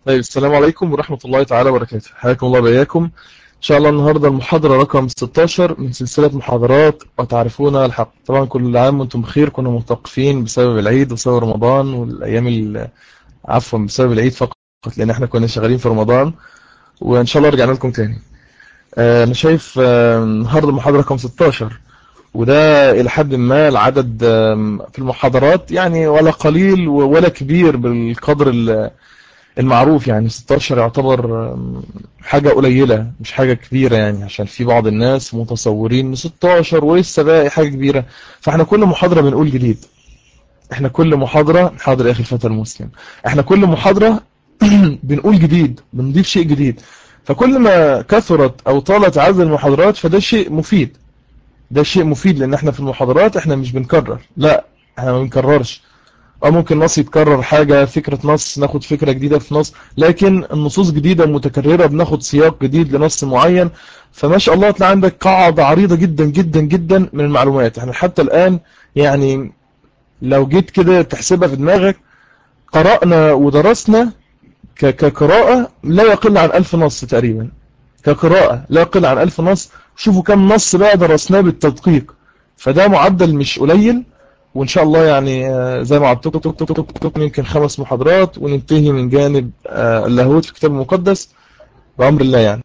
طيب، السلام عليكم ورحمة الله تعالى وبركاته. حياكم الله بياكم. إن شاء الله النهاردة المحاضرة رقم 16 من سلسلة محاضرات وتعرفون الحق. طبعا كل عام وانتم بخير. كنا متوقفين بسبب العيد وبسبب رمضان والأيام عفوا بسبب العيد فقط، لأن احنا كنا شغالين في رمضان، وإن شاء الله رجعنا لكم تاني. أنا شايف النهاردة المحاضرة رقم 16، وده إلى حد ما العدد في المحاضرات يعني ولا قليل ولا كبير بالقدر المعروف. يعني 16 يعتبر حاجة قليلة مش حاجة كبيرة، يعني عشان في بعض الناس متصورين ان 16 ولسه باقي حاجة كبيرة. فاحنا كل محاضرة بنقول جديد. احنا كل محاضرة حاضر يا اخي الفتى المسلم، احنا كل محاضرة بنقول جديد، بنضيف شيء جديد. فكل ما كثرت او طالت عدد المحاضرات فده شيء مفيد. ده شيء مفيد لان احنا في المحاضرات احنا مش بنكرر، لا احنا ما بنكررش. ممكن نص يتكرر حاجة، فكرة نص ناخد فكرة جديدة في نص، لكن النصوص جديدة متكررة بناخد سياق جديد لنص معين. فما شاء الله تلاقي عندك قاعدة عريضة جدا جدا جدا من المعلومات. احنا حتى الآن يعني لو جيت كده تحسبها في دماغك، قرأنا ودرسنا كقراءة لا يقل عن 1000 نص تقريبا. كقراءة لا يقل عن 1000 نص. شوفوا كم نص بقى درسناه بالتدقيق. فده معدل مش قليل. وإن شاء الله يعني زي ما عدتكم يمكن 5 محاضرات وننتهي من جانب اللاهوت في الكتاب المقدس بأمر الله يعني.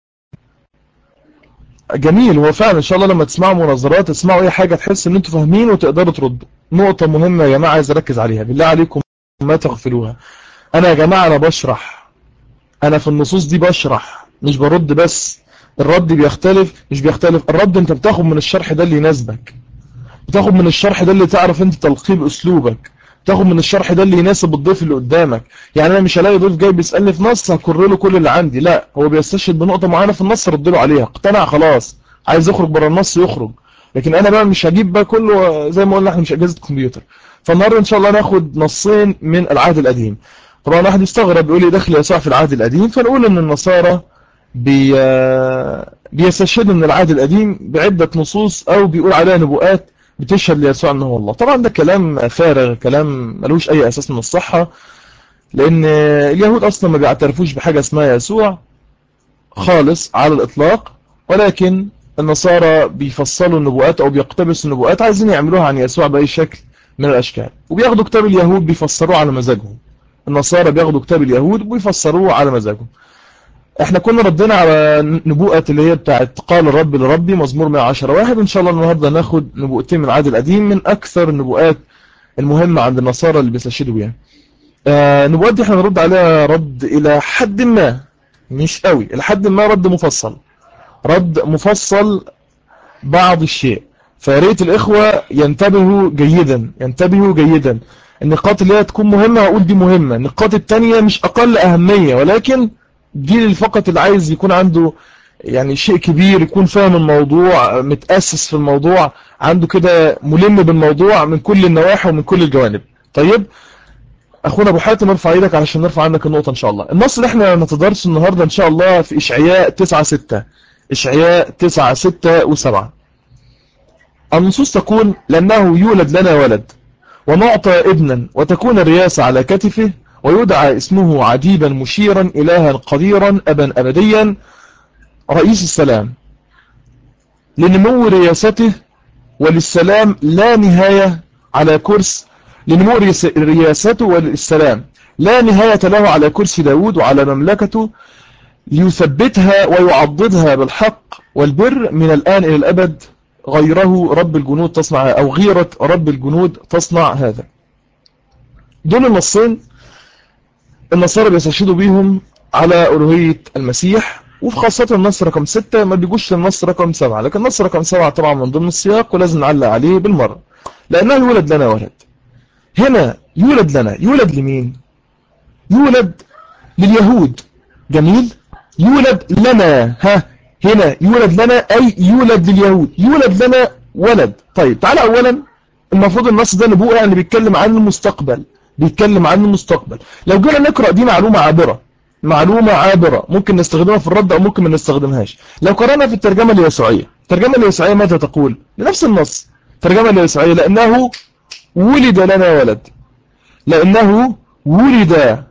جميل. هو فعلا إن شاء الله لما تسمعوا مناظرات تسمعوا أي حاجة تحس إن أنتوا فاهمين وتقدروا تردوا. نقطة مهمة يا جماعة عايز أركز عليها، بالله عليكم ما تغفلوها. أنا يا جماعة أنا بشرح، أنا في النصوص دي بشرح مش برد بس. الرد بيختلف مش بيختلف، الرد أنت بتاخد من الشرح ده اللي يناسبك، بتاخد من الشرح ده اللي تعرف انت تلقيه باسلوبك، تاخد من الشرح ده اللي يناسب الضيف اللي قدامك. يعني انا مش هلاقي ضيف جاي بيسالني في نص هكرر له كل اللي عندي، لا هو بيستشهد بنقطه معينه في النص رد له عليها، اقتنع خلاص، عايز يخرج بره النص يخرج. لكن انا بقى مش هجيب بقى كله، زي ما قلنا احنا مش اجهزه كمبيوتر. فالنهارده ان شاء الله ناخد نصين من العهد القديم. طبعا واحد يستغرب يقول لي دخل يسوع في العهد القديم، فنقول ان النصارى بيستشهدوا من العهد القديم بعدة نصوص أو بيقول عليها نبوءات بتشهد ليسوع أنه هو الله. طبعا ده كلام فارغ، كلام ملوش أي أساس من الصحة، لأن اليهود أصلا ما بيعترفوش بحاجة اسمها يسوع خالص على الإطلاق. ولكن النصارى بيفصلوا النبوءات أو بيقتبسوا النبوءات، عايزين يعملوها عن يسوع بأي شكل من الأشكال، وبياخدوا كتاب اليهود بيفسروه على مزاجهم. النصارى بياخدوا كتاب اليهود وبيفسروه على مزاجهم. احنا كنا ردينا على نبوءة اللي هي بتاعت قال الرب لربي مزمور 110 واحد. ان شاء الله النهارده ناخد نبوءتين من العهد القديم من اكثر النبوءات المهمة عند النصارى اللي بيستشهدوا بيها. النبوءات دي احنا نرد عليها رد الى حد ما، مش قوي، الى حد ما رد مفصل، رد مفصل بعض الشيء. فيا ريت الاخوة ينتبهوا جيدا، ينتبهوا جيدا. النقاط اللي هي تكون مهمة هقول دي مهمة، النقاط التانية مش اقل اهمية، ولكن دي فقط اللي عايز يكون عنده يعني شيء كبير، يكون فاهم الموضوع، متأسس في الموضوع، عنده كده ملم بالموضوع من كل النواحي ومن كل الجوانب. طيب اخونا ابو حاتم ارفع ايدك علشان نرفع عنك النقطة ان شاء الله. النص اللي احنا نتدرسه النهاردة ان شاء الله في اشعياء 9:6. اشعياء 9:6 و7. النصوص تقول لأنه يولد لنا ولد ونعطى ابنا وتكون الرياسة على كتفه ويدعى اسمه عجيبا مشيرا إلها قديرا أبا أبديا رئيس السلام. لنمو رياسته وللسلام لا نهاية على كرسي، لنمو رياسته وللسلام لا نهاية له على كرسي داود وعلى مملكته، ليثبتها ويعضدها بالحق والبر من الآن إلى الأبد. غيره رب الجنود تصنع، أو غيرة رب الجنود تصنع هذا. دول النصين النصارى بيستشهدوا بيهم على ألوهية المسيح، وفي خاصة النص رقم 6 ما بيجوش للنص رقم 7، لكن النص رقم 7 طبعا من ضمن السياق ولازم نعلق عليه بالمرة. لأنه يولد لنا ولد. هنا يولد لنا، يولد لمين؟ يولد لليهود. جميل. يولد لنا، ها هنا يولد لنا أي يولد لليهود، يولد لنا ولد. طيب تعالى أولا، المفروض النص ده نبوءة يعني بيتكلم عن المستقبل، بيتكلم عن المستقبل. لو جينا نقرأ دي معلومة عابرة، معلومة عابرة ممكن نستخدمها في الرد أو ممكن ما نستخدمهاش. لو قرأنا في الترجمة اليسوعية، الترجمة اليسوعية ماذا تقول؟ لنفس النص الترجمة اليسوعية لأنه ولد لنا ولد، لأنه ولد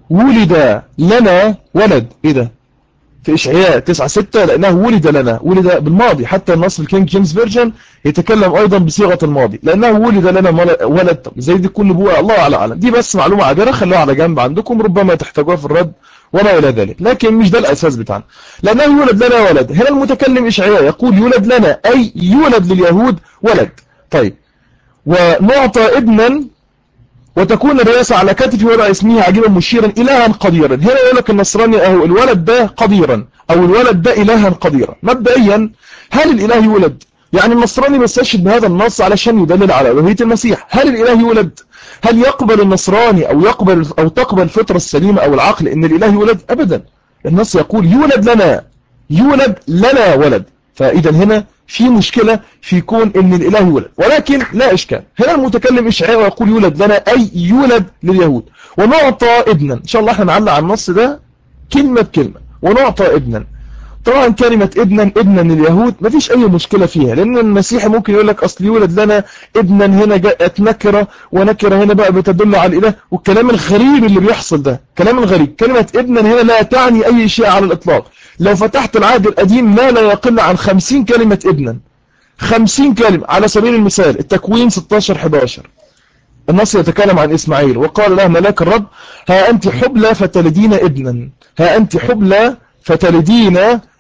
ولد لنا ولد. ايه ده؟ في إشعياء 9:6 لأنه ولد لنا، ولد بالماضي، حتى النص الكينج جيمس فيرجن يتكلم أيضا بصيغة الماضي لأنه ولد لنا ولد. زي دي تكون نبوءة، الله أعلم. دي بس معلومة عابرة خلوها على جنب عندكم، ربما تحتاجوها في الرد وما إلى ذلك، لكن مش ده الأساس بتاعنا. لأنه يولد لنا ولد، هنا المتكلم إشعياء يقول يولد لنا، أي يولد لليهود ولد. طيب، ونعطى ابنا وتكون الرئاسة على كتفه وضع اسمه عجيبا مشيرا إلها قديرا. هنا يقول لك النصراني أهو الولد ده قديرا، أو الولد ده إلها قديرا. مبدئيا هل الإله يولد؟ يعني النصراني بيستشهد بهذا النص علشان يدلل على ألوهية المسيح. هل الإله يولد؟ هل يقبل النصراني أو تقبل الفطرة السليمة أو العقل إن الإله يولد؟ أبدا. النص يقول يولد لنا، يولد لنا ولد. فإذا هنا في مشكلة في كون ان الاله يولد، ولكن لا اشكال. هنا المتكلم اشعياء ويقول يولد لنا، اي يولد لليهود. ونعطى ابنا، ان شاء الله احنا نعلق على النص ده كلمة بكلمة. ونعطى ابنا، طبعا كلمة ابنا لليهود مفيش اي مشكلة فيها، لان المسيحي ممكن يقول لك اصل يولد لنا ابنا، هنا جاءت نكرة، ونكرة هنا بقى بتدل على الاله، والكلام الغريب اللي بيحصل ده كلام الغريب. كلمة ابنا هنا لا تعني اي شيء على الاطلاق. لو فتحت العهد القديم ما لا يقل عن 50 كلمة ابنا، 50 كلمة. على سبيل المثال التكوين 16:11 النص يتكلم عن إسماعيل، وقال له ملاك الرب ها أنت حبلى فتلدين ابنا، ها أنت حبلى فتلدين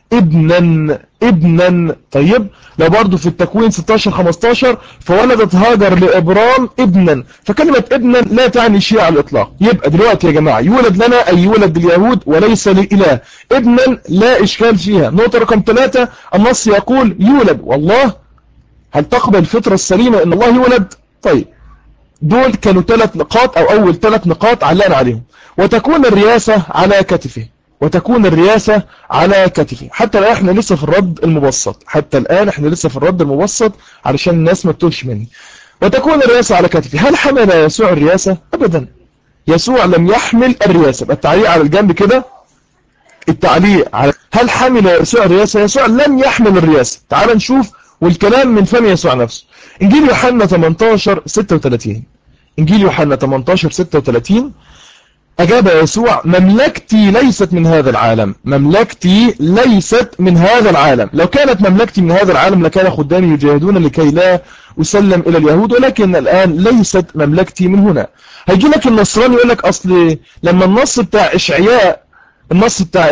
ابنا. طيب، لو برضو في التكوين 16:15 فولدت هاجر لإبرام ابنا. فكلمة ابنا لا تعني شيء على الإطلاق. يبقى دلوقتي يا جماعة يولد لنا أي يولد لليهود وليس للإله. ابنا لا إشكال فيها. نقطة رقم 3، النص يقول يولد. والله هل تقبل الفطرة السليمة ان الله يولد؟ طيب، دول كانوا 3 نقاط او اول 3 نقاط علقنا عليهم. وتكون الرياسة على كتفه، وتكون الرياسة على كتفه. حتى الآن احنا لسه في الرد المبسط، حتى الآن احنا لسه في الرد المبسط علشان الناس ما تتوهش مني. وتكون الرياسة على كتفه. هل حمل يسوع الرياسة؟ ابدا، يسوع لم يحمل الرياسة. التعليق على الجنب كده، التعليق على هل حمل يسوع الرياسة؟ يسوع لم يحمل الرياسة. تعال نشوف، والكلام من فم يسوع نفسه. إنجيل يوحنا 18:36. إنجيل يوحنا 18:36 أجاب يسوع مملكتي ليست من هذا العالم، مملكتي ليست من هذا العالم. لو كانت مملكتي من هذا العالم لكان خدامي يجاهدون لكي لا أسلم إلى اليهود، ولكن الآن ليست مملكتي من هنا. هيجي لك النصراني يقول لك أصل لما النص بتاع إشعياء، النص بتاع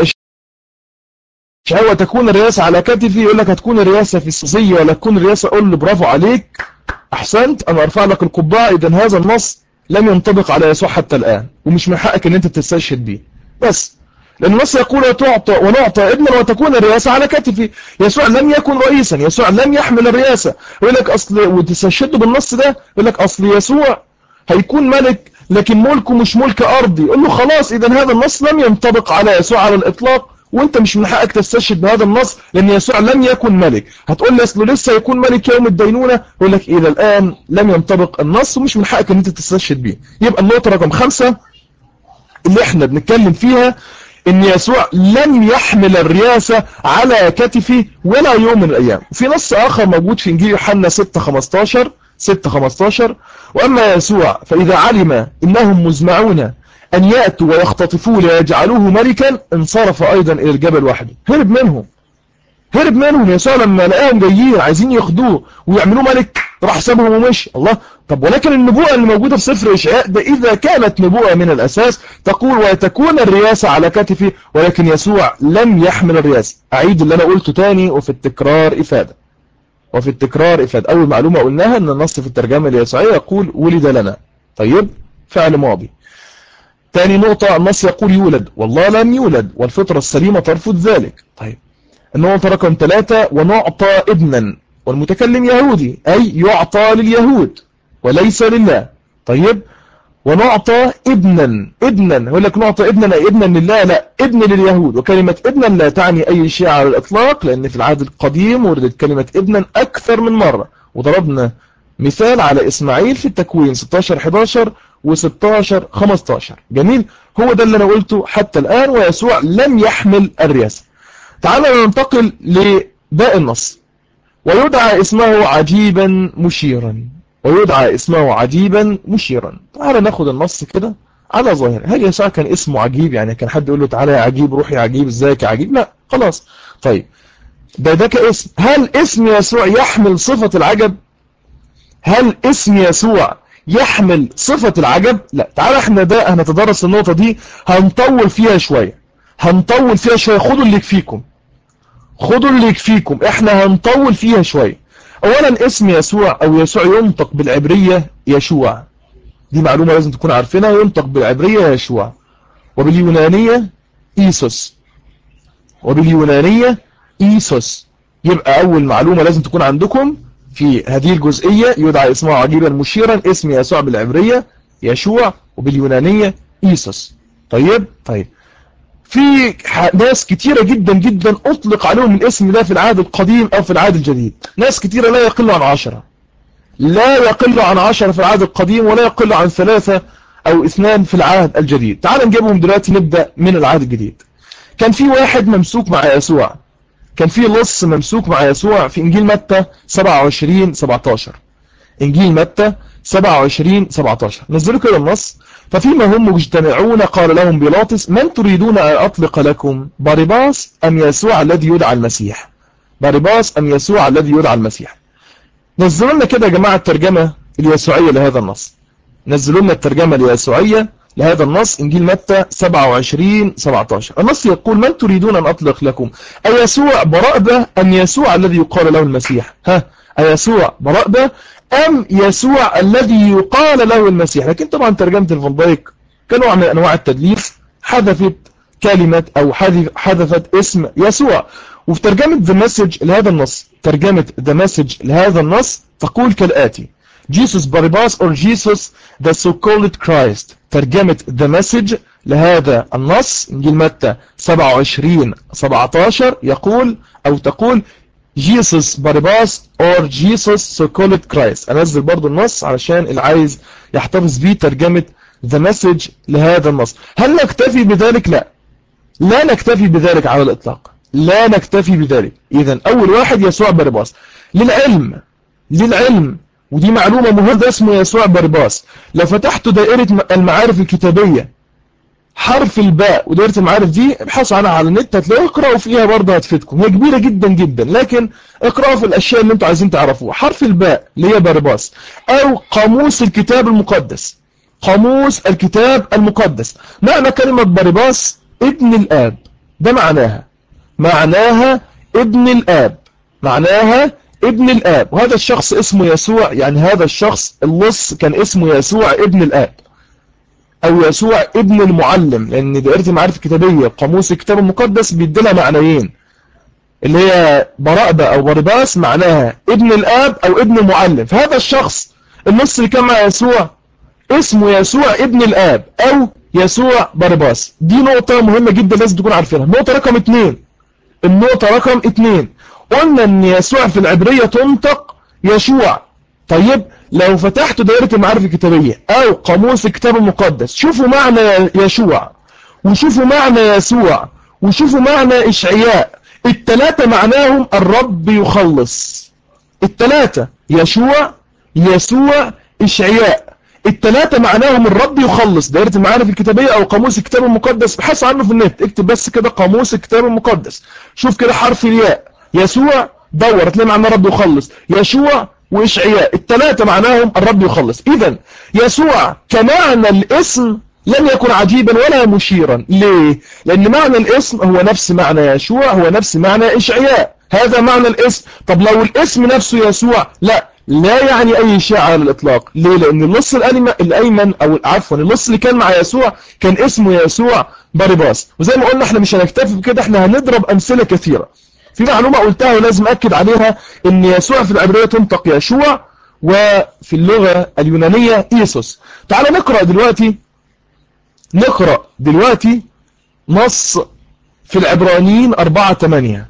إشعياء تكون الرئاسة على كتفي، يقول لك هتكون الرئاسة في السوسية ولا تكون الرئاسة، أقول له برافو عليك، أحسنت، أنا أرفع لك القبعة. إذن هذا النص لم ينطبق على يسوع حتى الآن، ومش من حقك أن أنت تستشهد به. بس لأن النص يقول ونعطى ابنا وتكون الرئاسة على كتفي. يسوع لم يكن رئيسا، يسوع لم يحمل الرئاسة. يقول لك أصل، وتستشهد بالنص ده، يقول لك أصل يسوع هيكون ملك لكن ملكه مش ملك أرضي. يقول له خلاص، إذن هذا النص لم ينطبق على يسوع على الإطلاق، وانت مش من حقك تستشهد بهذا النص لان يسوع لم يكن ملك. هتقول لي اصله لسه يكون ملك يوم الدينونة، يقول لك الى الان لم ينطبق النص ومش من حقك ان انت تستشهد بيه. يبقى النقطة رقم 5 اللي احنا بنتكلم فيها ان يسوع لم يحمل الرياسة على كتفه ولا يوم من الايام. وفي نص اخر موجود في انجيل يوحنا 6:15 واما يسوع فاذا علم انهم مزمعون أن يأتوا ويختطفوه ليجعلوه ملكا انصرف أيضا إلى الجبل وحده. هرب منهم يسوع لما لقاهم جايين عايزين ياخدوه ويعملوه ملك، راح سابهم ومشي. الله، طب ولكن النبوءة اللي موجودة في سفر إشعياء ده إذا كانت نبوءة من الأساس تقول وتكون الرياسة على كتفه، ولكن يسوع لم يحمل الرياسة. أعيد اللي أنا قلته تاني، وفي التكرار إفادة. أول معلومة قلناها أن النص في الترجمة اليسوعية يقول ولد لنا. طيب، فعل ماضي. تاني نقطة، النص يقول يولد، والله لم يولد، والفطرة السليمة ترفض ذلك. طيب، النقطة رقم 3 ونعطى ابنا، والمتكلم يهودي أي يعطى لليهود وليس لله. طيب، ونعطى ابنا يقول لك نعطى ابنا أي ابنا لله؟ لا، ابن لليهود. وكلمة ابنا لا تعني أي شيء على الإطلاق، لأن في العهد القديم وردت كلمة ابنا أكثر من مرة، وضربنا مثال على إسماعيل في التكوين 16:11 و16:15. جميل، هو ده اللي أنا قلته حتى الآن. ويسوع لم يحمل الرياسة. تعالوا ننتقل لباقي النص. ويدعى اسمه عجيبا مشيرا، ويدعى اسمه عجيبا مشيرا. تعالوا ناخد النص كده على ظاهر. هل يسوع كان اسمه عجيب؟ يعني كان حد يقول له تعالى يا عجيب، روح يا عجيب، ازيك يا عجيب؟ لا خلاص. طيب ده كاسم. هل اسم يسوع يحمل صفة العجب؟ هل اسم يسوع يحمل صفة العجب؟ لا. تعالى احنا ده هنتدرس النقطة دي، هنطول فيها شوية، خدوا اللي يكفيكم، احنا هنطول فيها شوية. اولا اسم يسوع او يسوع ينطق بالعبرية يشوع، دي معلومة لازم تكون عارفينها. ينطق بالعبرية يشوع، وباليونانية إيسوس، يبقى أول معلومة لازم تكون عندكم في هذه الجزئية، يدعى اسمه عجيبا مشيرا، اسم يسوع بالعبرية يشوع، وباليونانية إيسوس. طيب في ناس كتيرة جدا جدا أطلق عليهم الاسم ده في العهد القديم أو في العهد الجديد، ناس كتيرة لا يقل عن 10، في العهد القديم، ولا يقل عن 3 أو 2 في العهد الجديد. تعال نجيبهم دلوقتي، نبدأ من العهد الجديد. كان في واحد ممسوك مع يسوع، كان في لص ممسوك مع يسوع في إنجيل متى 27-17. إنجيل متى 27-17 نزلوا كده النص. ففيما هم مجتمعون قال لهم بيلاطس من تريدون أن أطلق لكم، بارباس أم يسوع الذي يدعى المسيح؟ نزلوا لنا كده يا جماعة الترجمة اليسوعية لهذا النص، إنجيل متى 27-17. النص يقول من تريدون أن أطلق لكم، أيسوع برأبة أم يسوع الذي يقال له المسيح؟ أيسوع برأبة أم يسوع الذي يقال له المسيح؟ لكن طبعا ترجمة الفان دايك كنوع من أنواع التدليس حذفت كلمة أو حذفت اسم يسوع. وفي ترجمة The Message لهذا النص تقول كالآتي: Jesus Barabbas or Jesus the so-called Christ. ترجمة The Message لهذا النص إنجيل متى 27-17 يقول أو تقول Jesus Barabbas or Jesus so-called Christ. أنزل برضو النص علشان اللي عايز يحتفظ بيه ترجمة The Message لهذا النص. هل نكتفي بذلك؟ لا نكتفي بذلك على الإطلاق، لا نكتفي بذلك. إذن أول واحد يسوع بارباس. للعلم ودي معلومة مهمة، اسمه يسوع بارباس. لو فتحتوا دائرة المعارف الكتابية حرف الباء ودائرة المعارف دي ابحثوا عنها على النت، هتلاقوا اقرأوا فيها برضه هتفيدكم، هي كبيرة جدا جدا، لكن اقرأوا في الأشياء اللي انتوا عايزين تعرفوها. حرف الباء اللي هي بارباس، أو قاموس الكتاب المقدس. معنى كلمة بارباس ابن الآب، ده معناها ابن الآب، وهذا الشخص اسمه يسوع. يعني هذا الشخص اللص كان اسمه يسوع ابن الآب أو يسوع ابن المعلم، لأن دائرة المعارف الكتابية قاموس الكتاب المقدس بيديلها معنيين، اللي هي برأبة أو بارباس معناها ابن الآب أو ابن المعلم. فهذا الشخص اللص اللي كان مع يسوع اسمه يسوع ابن الآب أو يسوع بارباس. دي نقطة مهمة جدا لازم تكون عارفينها. النقطة رقم 2 قلنا ان يسوع في العبرية تنطق يشوع. طيب لو فتحتوا دائرة المعارف الكتابية او قاموس الكتاب المقدس، شوفوا معنى يشوع، وشوفوا معنى يسوع، وشوفوا معنى إشعياء، الثلاثة معناهم الرب يخلص. الثلاثة يسوع إشعياء، الثلاثة معناهم الرب يخلص. دائرة المعارف الكتابية أو قاموس الكتاب المقدس، ابحث عنه في النت، اكتب بس كده قاموس الكتاب المقدس، شوف كده حرف الياء يسوع، دور هتلاقي معناه الرب يخلص. يشوع وإشعياء الثلاثة معناهم الرب يخلص. إذن يسوع كمعنى الاسم لم يكن عجيبا ولا مشيرا. ليه؟ لأن معنى الاسم هو نفس معنى يشوع، هو نفس معنى إشعياء، هذا معنى الاسم. طب لو الاسم نفسه يسوع، لا يعني أي شيء على الإطلاق. ليه؟ لأن اللص الأيمن أو عفوا اللص اللي كان مع يسوع كان اسمه يسوع بارباس. وزي ما قلنا احنا مش هنكتفي بكده، احنا هنضرب أمثلة كثيرة. في معلومة قلتها ولازم أكد عليها، إن يسوع في العبرية تنطق يشوع، وفي اللغة اليونانية إيسوس. تعال نقرأ دلوقتي نص في العبرانيين 4:8.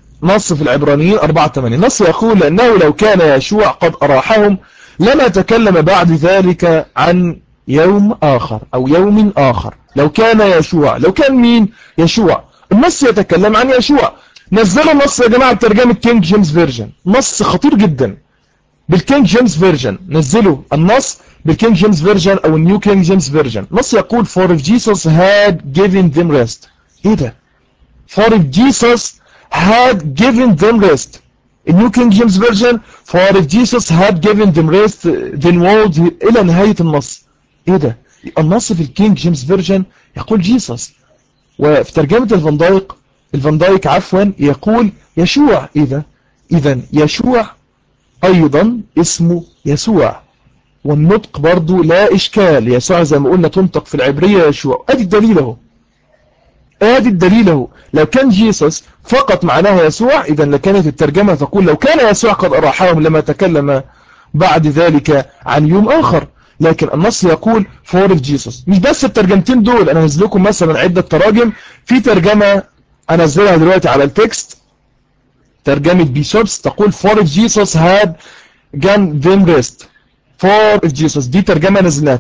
نص يقول: لأنه لو كان يشوع قد أراحهم لما تكلم بعد ذلك عن يوم آخر أو يوم آخر. لو كان مين؟ يشوع. النص يتكلم عن يشوع. نزلوا النص يا جماعة بترجمة كينج جيمس فيرجن، نص خطير جدا. بالكينج جيمس فيرجن، نزلوا النص بالكينج جيمس فيرجن او النيو كينج جيمس فيرجن. نص يقول for if Jesus had given them rest. ايه ده؟ for if Jesus had given them rest. النيو كينج جيمس فيرجن for if Jesus had given them rest then would الى نهاية النص. ايه ده؟ النص في الكينج جيمس فيرجن يقول جيسس، وفي ترجمة الفان دايك عفوا يقول يشوع. ايه ده؟ اذا يشوع ايضا اسمه يسوع، والنطق برضو لا اشكال، يسوع زي ما قلنا تنطق في العبرية يشوع. ادي الدليل اهو، ادي الدليل اهو. لو كان جيسس فقط معناه يسوع اذا لكانت الترجمة تقول لو كان يسوع قد اراحهم لما تكلم بعد ذلك عن يوم اخر. لكن النص يقول for if Jesus. مش بس الترجمتين دول، انا هنزل لكم مثلا عدة تراجم. في ترجمة انا انزلها دلوقتي على التكست، ترجمة بيشوبس تقول for if Jesus had given them rest. for if Jesus دي ترجمة نزلناها.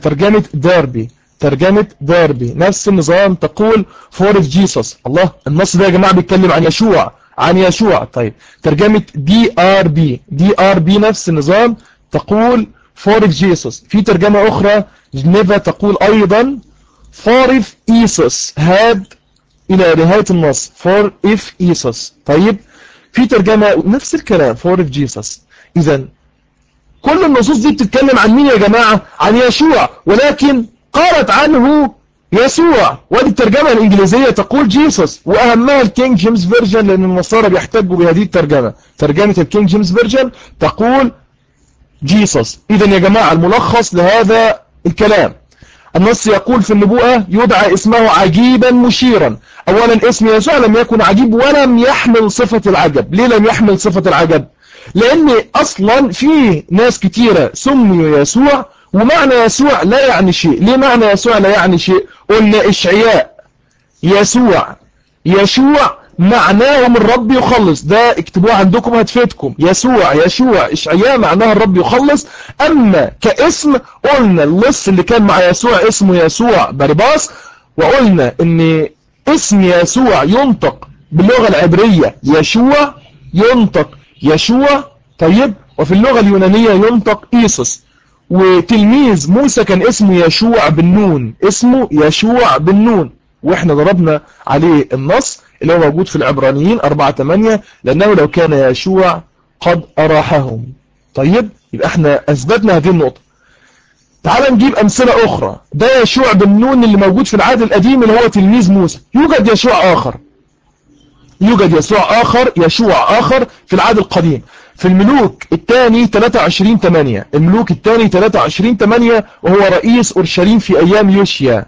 ترجمة داربي نفس النظام تقول for if Jesus. الله، النص ده يا جماعة بيتكلم عن يشوع. طيب ترجمة دي ار بي نفس النظام تقول for if Jesus. في ترجمة أخرى جنيفا تقول أيضا for if Jesus had إلى نهاية النص for if Jesus. طيب في ترجمة نفس الكلام for if Jesus. إذن كل النصوص دي بتتكلم عن مين يا جماعة؟ عن يشوع، ولكن قالت عنه يسوع. ودي الترجمة الإنجليزية تقول جيسس، وأهمها الكينج جيمس فيرجن لأن النصارى بيحتجوا بهذه الترجمة. ترجمة الكينج جيمس فيرجن تقول جيسس. إذن يا جماعة الملخص لهذا الكلام، النص يقول في النبوءة يدعى اسمه عجيبا مشيرا. أولا اسم يسوع لم يكن عجيب ولم يحمل صفة العجب. ليه لم يحمل صفة العجب؟ لأن أصلا في ناس كتيرة سميوا يسوع ومعنى يسوع لا يعني شيء. ليه معنى يسوع لا يعني شيء؟ قلنا إشعياء يشوع معناه من الرب يخلص، ده اكتبوه عندكم هتفيدكم. يشوع إشعياء معناه الرب يخلص. أما كاسم قلنا اللص اللي كان مع يسوع اسمه يسوع بارباس، وقلنا ان اسم يسوع ينطق باللغة العبرية ينطق يشوع. طيب وفي اللغة اليونانية ينطق إيسوس. وتلميذ موسى كان اسمه يشوع بن نون، واحنا ضربنا عليه النص اللي هو موجود في العبرانيين 4:8 لأنه لو كان يشوع قد أراحهم. طيب يبقى احنا أثبتنا هذه النقطة. تعال نجيب أمثلة أخرى. ده يشوع بن نون اللي موجود في العهد القديم اللي هو تلميذ موسى. يوجد يشوع آخر في العهد القديم في الملوك الثاني 23:8. الملوك الثاني 23:8 وهو رئيس أورشليم في أيام يوشيا.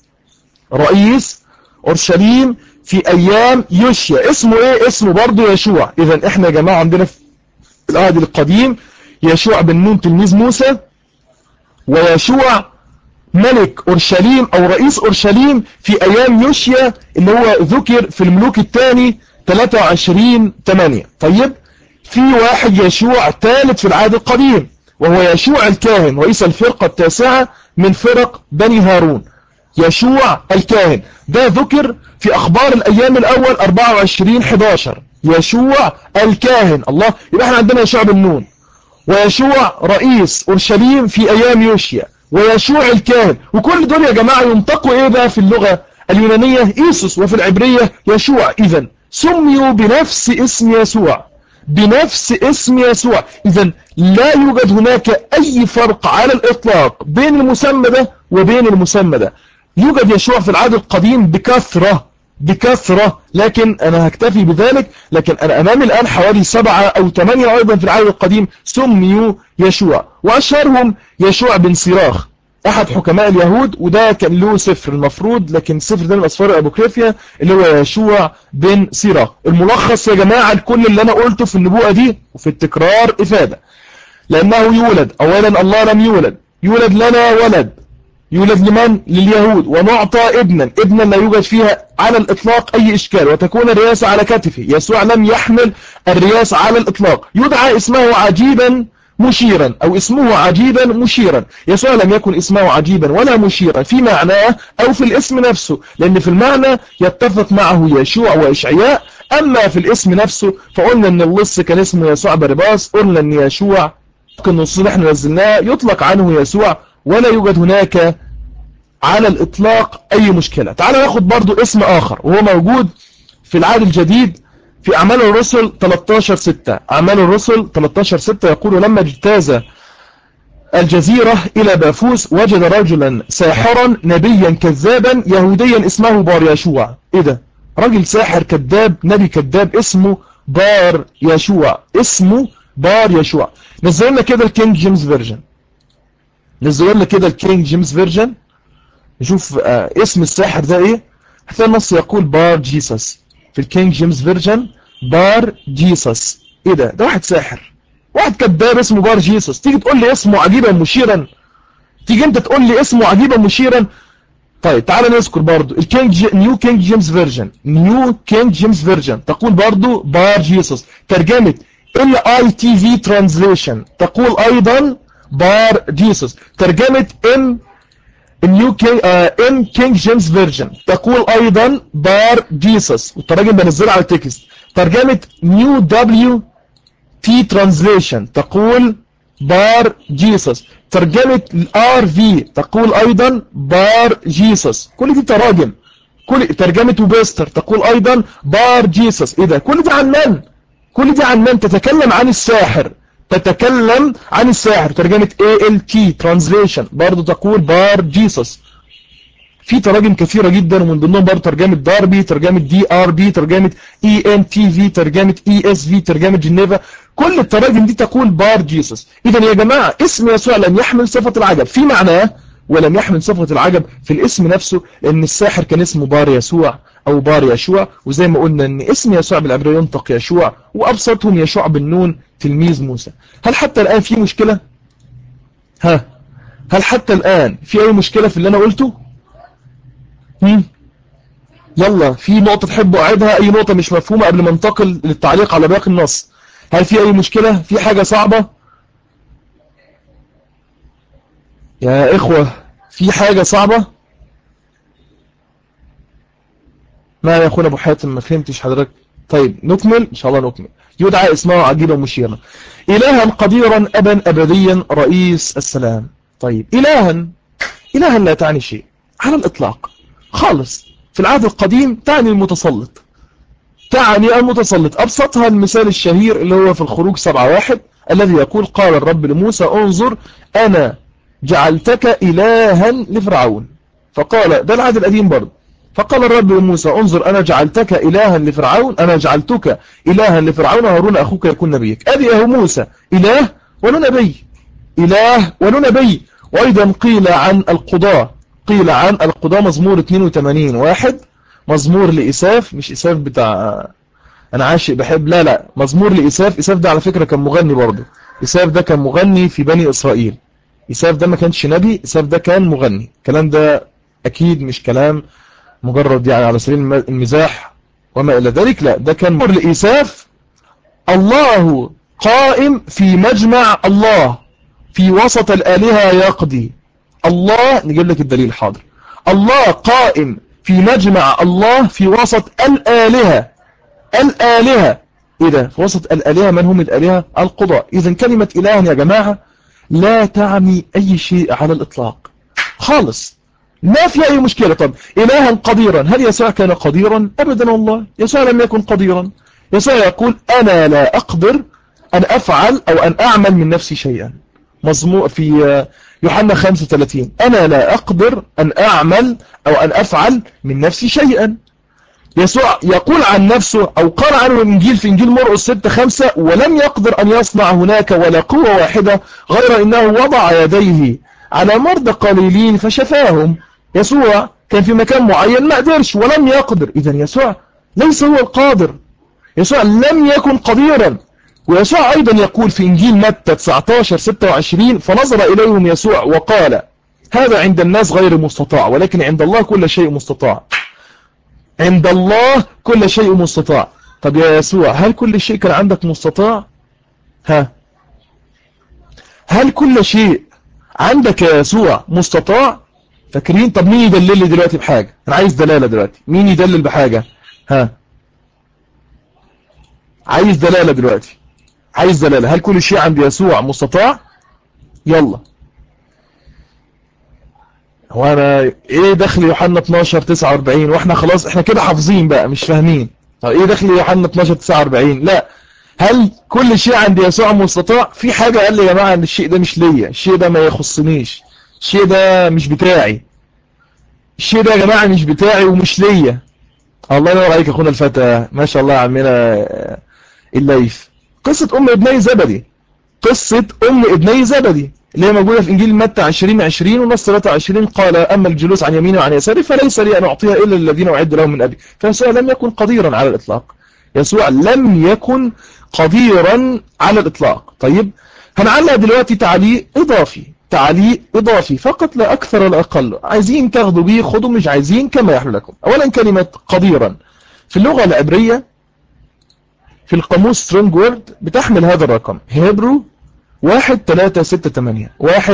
اسمه ايه؟ اسمه برضه يشوع. اذا احنا يا جماعة عندنا في العهد القديم يشوع بن نون تلميذ موسى، ويشوع ملك أورشليم أو رئيس أورشليم في أيام يوشيا اللي هو ذكر في الملوك الثاني 23:8. طيب في واحد يشوع ثالث في العهد القديم وهو يشوع الكاهن رئيس الفرقة التاسعة من فرق بني هارون. يشوع الكاهن ده ذكر في أخبار الأيام الأول 24:11. يشوع الكاهن. الله، يبقى احنا عندنا يشوع بن نون ويشوع رئيس أورشليم في أيام يوشيا ويشوع الكاهن، وكل دول يا جماعة ينطقوا ايه بقى في اللغة اليونانية؟ إيسوس، وفي العبرية يشوع. إذن سميوا بنفس اسم يسوع. إذن لا يوجد هناك أي فرق على الإطلاق بين المسمى ده وبين المسمى ده. يوجد يشوع في العهد القديم بكثرة، لكن أنا هكتفي بذلك. لكن أنا أمامي الآن حوالي 7 أو 8 أيضا في العهد القديم سميوا يشوع، وأشهرهم يشوع بن سيراخ أحد حكماء اليهود، وده كان له سفر المفروض، لكن السفر ده من أسفار الأبوكريفيا اللي هو يشوع بن سيراخ. الملخص يا جماعة كل اللي أنا قلته في النبوءة دي وفي التكرار إفادة، لأنه يولد. أولا الله لم يولد لنا ولد. يولد لمن؟ لليهود. ونعطى ابنا لا يوجد فيها على الإطلاق أي إشكال، وتكون الرياسة على كتفه. يسوع لم يحمل الرياسة على الإطلاق. يدعى اسمه عجيبا مشيرا أو اسمه عجيبا مشيرا. يسوع لم يكن اسمه عجيبا ولا مشيرا في معناه أو في الاسم نفسه، لأن في المعنى يتفق معه يشوع وإشعياء. أما في الاسم نفسه فقلنا أن اللص كان اسمه يسوع بارباس، قلنا أن يشوع النصوص اللي احنا نزلناها يطلق عنه يسوع، ولا يوجد هناك على الإطلاق أي مشكلة. تعال ناخد برضو اسم آخر وهو موجود في العهد الجديد في أعمال الرسل 13:6. أعمال الرسل 13:6 يقول: لما اجتاز الجزيرة إلى بافوس وجد رجلا ساحرا نبيا كذابا يهوديا اسمه بار يشوع. إيه ده؟ راجل ساحر كذاب نبي كذاب اسمه بار يشوع، اسمه بار يشوع. نزل لنا كده الكينج جيمس فيرجن، نزل لنا كده الكينج جيمس فيرجن نشوف اسم الساحر ده ايه. هتلاقي النص يقول بار جيسس في الكينج جيمس فيرجن، بار جيسس. ايه ده؟ ده واحد ساحر، واحد كذاب اسمه بار جيسس. تيجي تقول لي اسمه عجيبا مشيرا، تيجي انت تقول لي اسمه عجيبا مشيرا. طيب تعال نذكر برضو نيو كينج جيمس فيرجن، نيو كينج جيمس فيرجن تقول برضو بار جيسس. ترجمة LITV ترانزليشن تقول ايضا بار جيسس. ترجمة النيو كينج جيمس فيرجن تقول ايضا بار جيسس، والتراجم بنزلها على التكست. ترجمة نيو دبليو تي ترانزليشن تقول بار جيسس. ترجمة الار في تقول ايضا بار جيسس. كل دي تراجم. كل ترجمة وبستر تقول ايضا بار جيسس. ايه ده؟ كل دي عن من؟ كل دي عن من؟ تتكلم عن الساحر، تتكلم عن الساحر. ترجمة ALT ترانزليشن برضو تقول بار جيسس. في تراجم كثيرة جدا، ومن ضمنهم برضو ترجمة داربي، ترجمة DRB، ترجمة ENTV، ترجمة ESV، ترجمة جنيفا. كل التراجم دي تقول بار جيسس. اذا يا جماعة اسم يسوع لم يحمل صفة العجب في معناه، ولم يحمل صفة العجب في الاسم نفسه، لان الساحر كان اسمه بار يسوع او بار يشوع. وزي ما قلنا ان اسم يسوع بالعبرية ينطق يشوع، وابسطهم يشوع بالنون تلميذ موسى. هل حتى الان في مشكلة؟ هل حتى الان في اي مشكلة في اللي انا قلته؟ يلا، في نقطة تحبوا أعيدها؟ أي نقطة مش مفهومة قبل ما ننتقل للتعليق على باقي النص؟ هل في أي مشكلة؟ في حاجة صعبة؟ يا إخوة في حاجة صعبة؟ ما يا أخونا أبو حاتم ما فهمتش حضرتك. طيب نكمل إن شاء الله نكمل. يدعى اسمه عجيبا مشيرا، إلها قديرا أبا أبديا رئيس السلام. طيب إلها لا تعني شيء على الإطلاق خالص. في العهد القديم تعني المتسلط، تعني المتسلط. أبسطها المثال الشهير اللي هو في الخروج 7:1 الذي يقول: قال الرب لموسى انظر أنا جعلتك إلها لفرعون. فقال ده العهد القديم برضه. فقال الرب لموسى انظر أنا جعلتك إلها لفرعون، أنا جعلتك إلها لفرعون هارون أخوك يكون نبيك. أدي يا موسى إله ونبي، إله ونبي. وأيضا قيل عن القضاء، قيل عن القضاء مزمور 82:1، مزمور لإساف، مش إساف بتاع أنا عاشق بحب، لا مزمور لإساف. إساف ده على فكرة كان مغني برضه، إساف ده كان مغني في بني إسرائيل. إساف ده ما كانش نبي، إساف ده كان مغني. الكلام ده أكيد مش كلام مجرد يعني على سبيل المزاح وما إلى ذلك، لا ده كان مزمور لإساف. الله قائم في مجمع الله في وسط الآلهة يقضي. الله نجيب لك الدليل حاضر. الله قائم في مجمع الله في وسط الآلهة. الآلهة إيه ده؟ في وسط الآلهة. من هم الآلهة؟ القضاء. إذن كلمة إله يا جماعة لا تعني أي شيء على الإطلاق خالص، ما في أي مشكلة. طب إلها قديرا، هل يسوع كان قديرا؟ أبدا والله، يسوع لم يكن قديرا. يسوع يقول أنا لا أقدر أن أفعل أو أن أعمل من نفسي شيئا. مزمور في يوحنا 35 أنا لا أقدر أن أعمل أو أن أفعل من نفسي شيئا. يسوع يقول عن نفسه أو قال عنه الإنجيل في إنجيل مرقس 6:5 ولم يقدر أن يصنع هناك ولا قوة واحدة غير إنه وضع يديه على مرضى قليلين فشفاهم. يسوع كان في مكان معين ما قدرش ولم يقدر. إذن يسوع ليس هو القادر، يسوع لم يكن قديرا. ويسوع أيضا يقول في إنجيل متى 19:26 فنظر إليهم يسوع وقال هذا عند الناس غير مستطاع ولكن عند الله كل شيء مستطاع. عند الله كل شيء مستطاع. طب يا يسوع هل كل شيء كان عندك مستطاع؟ هل كل شيء عندك يا يسوع مستطاع؟ فاكرين؟ طب مين يدلل لي دلوقتي بحاجة؟ أنا عايز دلالة دلوقتي. مين يدلل بحاجة؟ عايز دلالة دلوقتي. عايز دلالة. هل كل شيء عند يسوع مستطاع؟ يلا. هو انا ايه دخل يوحنا 12:49 واحنا خلاص احنا كده حافظين بقى مش فاهمين؟ طب ايه دخل يوحنا 12:49؟ لا. هل كل شيء عند يسوع مستطاع؟ في حاجة قال لي يا جماعة ان الشيء ده مش ليا، الشيء ده ما يخصنيش، الشيء ده مش بتاعي، الشيء ده يا جماعة مش بتاعي ومش ليا. الله ينور عليك يا اخونا الفتى، ما شاء الله يا عمنا الليث. قصة ام ابني زبدي، قصة ام ابني زبدي اللي هي موجودة في انجيل متى 20:20 ونص 23. قال اما الجلوس عن يميني وعن يساري فليس لي ان اعطيها الا الذين اعد لهم من ابي. فيسوع لم يكن قديرا على الاطلاق، يسوع لم يكن قديرا على الاطلاق. طيب هنعلق دلوقتي تعليق اضافي، تعليق اضافي فقط لا اكثر ولا اقل. عايزين تاخدوا بيه خدوا، مش عايزين كما يحلو لكم. اولا كلمة قديرا في اللغة العبرية في القاموس سترونج وورد بتحمل هذا الرقم هيبرو 1368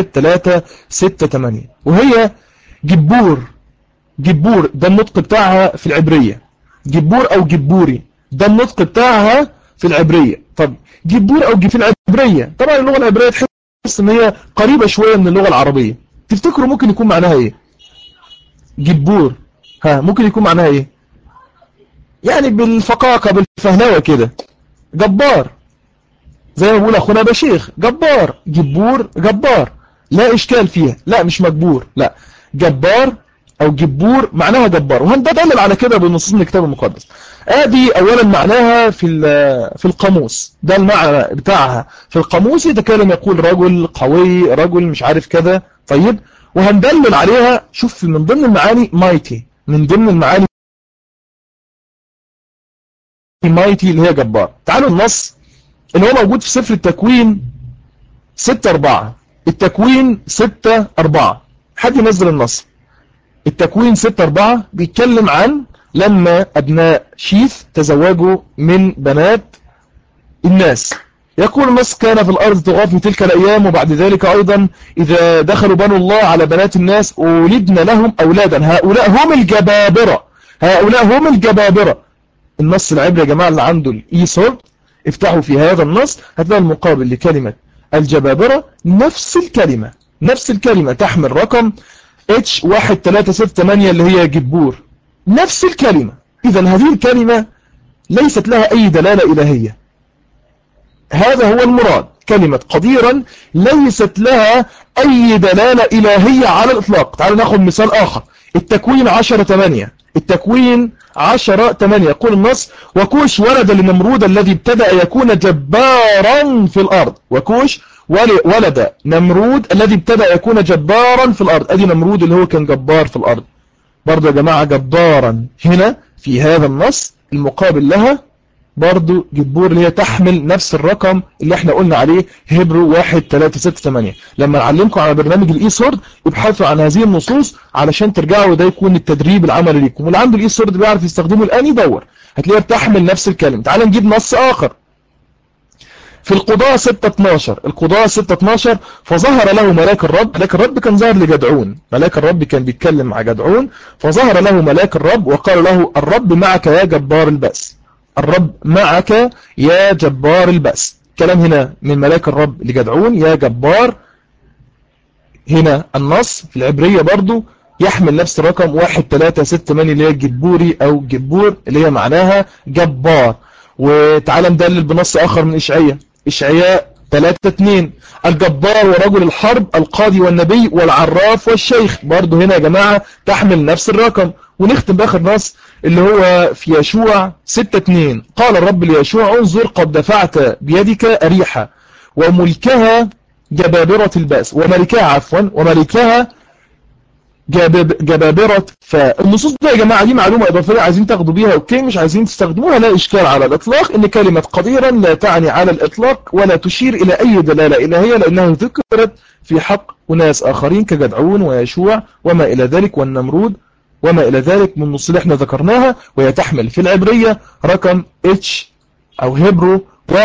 1368، وهي جبور. جبور ده النطق بتاعها في العبرية، جبور او جبوري ده النطق بتاعها في العبرية. طب جبور او في العبرية، طبعا اللغة العبرية تحس ان هي قريبة شوية من اللغة العربية. تفتكروا ممكن يكون معناها ايه جبور؟ ها ممكن يكون معناها ايه؟ يعني بالفقاقة بالفهلوة كده، جبار، زي ما بقول اخونا بشيخ جبار، جبور جبار، لا اشكال فيها، لا مش مجبور، لا جبار او جبور معناها جبار. وهندلل على كده بالنصوص من الكتاب المقدس. ادي اولا معناها في القاموس، ده المعنى بتاعها في القاموس، يتكلم يقول رجل قوي، رجل مش عارف كذا. طيب وهندلل عليها. شوف من ضمن المعاني مايتي، من ضمن المعاني مايتي اللي هي جبار. تعالوا النص اللي هو موجود في سفر التكوين 6:4. التكوين 6:4. حد ينزل النص. التكوين 6:4 بيتكلم عن لما أبناء شيث تزوجوا من بنات الناس. يقول النص كان في الأرض طغاة في تلك الأيام، وبعد ذلك أيضا إذا دخلوا بنو الله على بنات الناس ولدنا لهم أولادا، هؤلاء هم الجبابرة، هؤلاء هم الجبابرة. النص العبري يا جماعة اللي عنده الإيسورد افتحوا في هذا النص هتلاقي المقابل لكلمة الجبابرة نفس الكلمة، نفس الكلمة تحمل رقم H1368 اللي هي جبور، نفس الكلمة. إذا هذه الكلمة ليست لها أي دلالة إلهية. هذا هو المراد. كلمة قديرا ليست لها أي دلالة إلهية على الإطلاق. تعالوا ناخذ مثال آخر. التكوين 10:8. التكوين 10:8 يقول النص وكوش ولد لنمرود الذي ابتدأ يكون جبارا في الأرض. وكوش ولد نمرود الذي ابتدأ يكون جبارا في الأرض. أدي نمرود اللي هو كان جبار في الأرض. برضو يا جماعة جبارا هنا في هذا النص المقابل لها برضو جبور اللي هي تحمل نفس الرقم اللي احنا قلنا عليه هبرو 1368. لما نعلمكم على برنامج الإيسورد ابحثوا عن هذه النصوص علشان ترجعوا، وده يكون التدريب العملي ليكم. واللي عنده الإيسورد بيعرف يستخدمه الآن يدور هتلاقيها بتحمل نفس الكلمة. تعال نجيب نص آخر في القضاء 6:12. القضاء 6:12 فظهر له ملاك الرب. ملاك الرب كان ظهر لجدعون، ملاك الرب كان بيتكلم مع جدعون، فظهر له ملاك الرب وقال له الرب معك يا جبار البأس، الرب معك يا جبار البأس. كلام هنا من ملاك الرب لجدعون يا جبار. هنا النص في العبرية برضو يحمل نفس الرقم 1368 اللي هي جبوري أو جبور اللي هي معناها جبار. وتعالى ندلل بنص آخر من إشعياء 3:2 الجبار ورجل الحرب القاضي والنبي والعراف والشيخ. برضو هنا يا جماعة تحمل نفس الرقم. ونختم بآخر نص اللي هو في يشوع 6:2 قال الرب ليشوع انظر قد دفعت بيدك أريحة وملكها جبابرة البأس، وملكها جبابرة. فالنصوص دي يا جماعة دي معلومة إضافية عايزين تاخدوا بيها أوكي، مش عايزين تستخدموها لا إشكال على الإطلاق. إن كلمة قديرا لا تعني على الإطلاق ولا تشير إلى أي دلالة إلهية، لأنها ذكرت في حق أناس آخرين كجدعون ويشوع وما إلى ذلك والنمرود وما إلى ذلك من النصوص اللي احنا ذكرناها. وهي تحمل في العبرية رقم اتش أو هبرو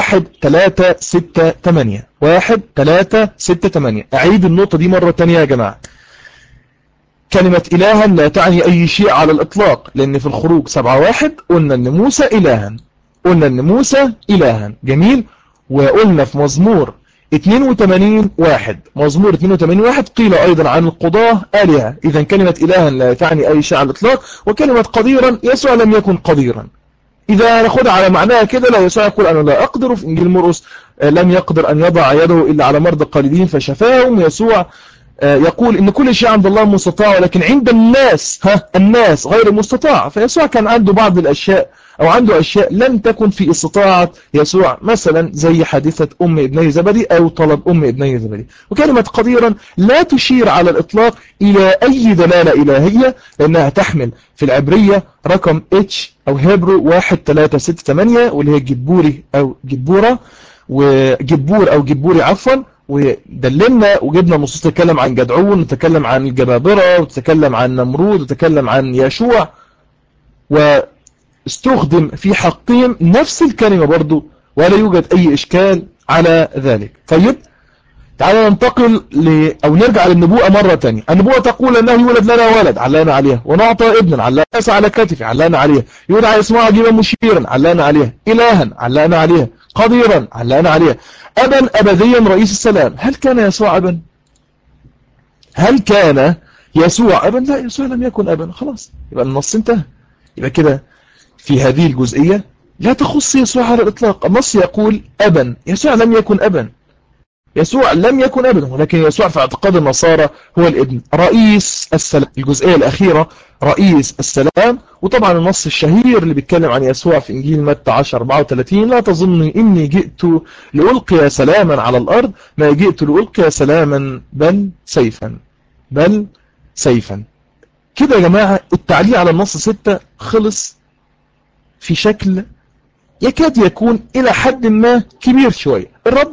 1368 1368. أعيد النقطة دي مرة تانية يا جماعة. كلمة إلها لا تعني أي شيء على الإطلاق، لأن في الخروج 7:1 قلنا أن موسى إلها، قلنا أن موسى إلها. جميل. وقلنا في مزمور 82:1 مزمور 82:1 قيل أيضا عن القضاة آلهة. إذا كلمة إلها لا تعني أي شيء على الإطلاق، وكلمة قديرا يسوع لم يكن قديرا. إذا ناخدها على معناها كده، لا يسوع يقول أنا لا أقدر. في إنجيل مرقس لم يقدر أن يضع يده إلا على مرضى قليلين فشفاهم. يسوع يقول إن كل شيء عند الله مستطاع، ولكن عند الناس غير مستطاع. فيسوع كان عنده بعض الأشياء أو عنده أشياء لم تكن في استطاعة يسوع، مثلا زي حادثة أم ابني زبدي أو طلب أم ابني زبدي. وكلمة قديرا لا تشير على الإطلاق إلى أي دلالة إلهية، لأنها تحمل في العبرية رقم اتش أو هيبرو 1368، واللي هي جبوري أو جبورة وجبور أو جبوري عفوا. ودللنا وجبنا نصوص تتكلم عن جدعون، وتتكلم عن الجبابرة، وتتكلم عن نمرود، وتتكلم عن يشوع، واستخدم في حقهم نفس الكلمة برضو، ولا يوجد أي إشكال على ذلك. طيب تعالى ننتقل أو نرجع للنبوءة مرة تانية. النبوءة تقول أنه يولد لنا ولد، علقنا عليها، ونعطى ابنا، علقنا على كتفه، علقنا عليها، يدعى اسمه عجيبا مشيرا، علقنا عليها، إلها، علقنا عليها، قديرا، علقنا عليها، أبا أبديا رئيس السلام. هل كان يسوع أبا؟ هل كان يسوع أبا؟ لا، يسوع لم يكن أبا. خلاص، يبقى النص انتهى. يبقى كده في هذه الجزئية لا تخص يسوع على الإطلاق. النص يقول أبا، يسوع لم يكن أبا. يسوع لم يكن أبدا، ولكن يسوع في اعتقاد النصارى هو الابن، رئيس السلام. الجزئية الأخيرة رئيس السلام. وطبعا النص الشهير اللي بيتكلم عن يسوع في إنجيل متى 10:34 لا تظني إني جئت لألقي سلاما على الأرض، ما جئت لألقي سلاما بل سيفا. كده يا جماعة التعليق على النص 6 خلص في شكل يكاد يكون إلى حد ما كبير شوية.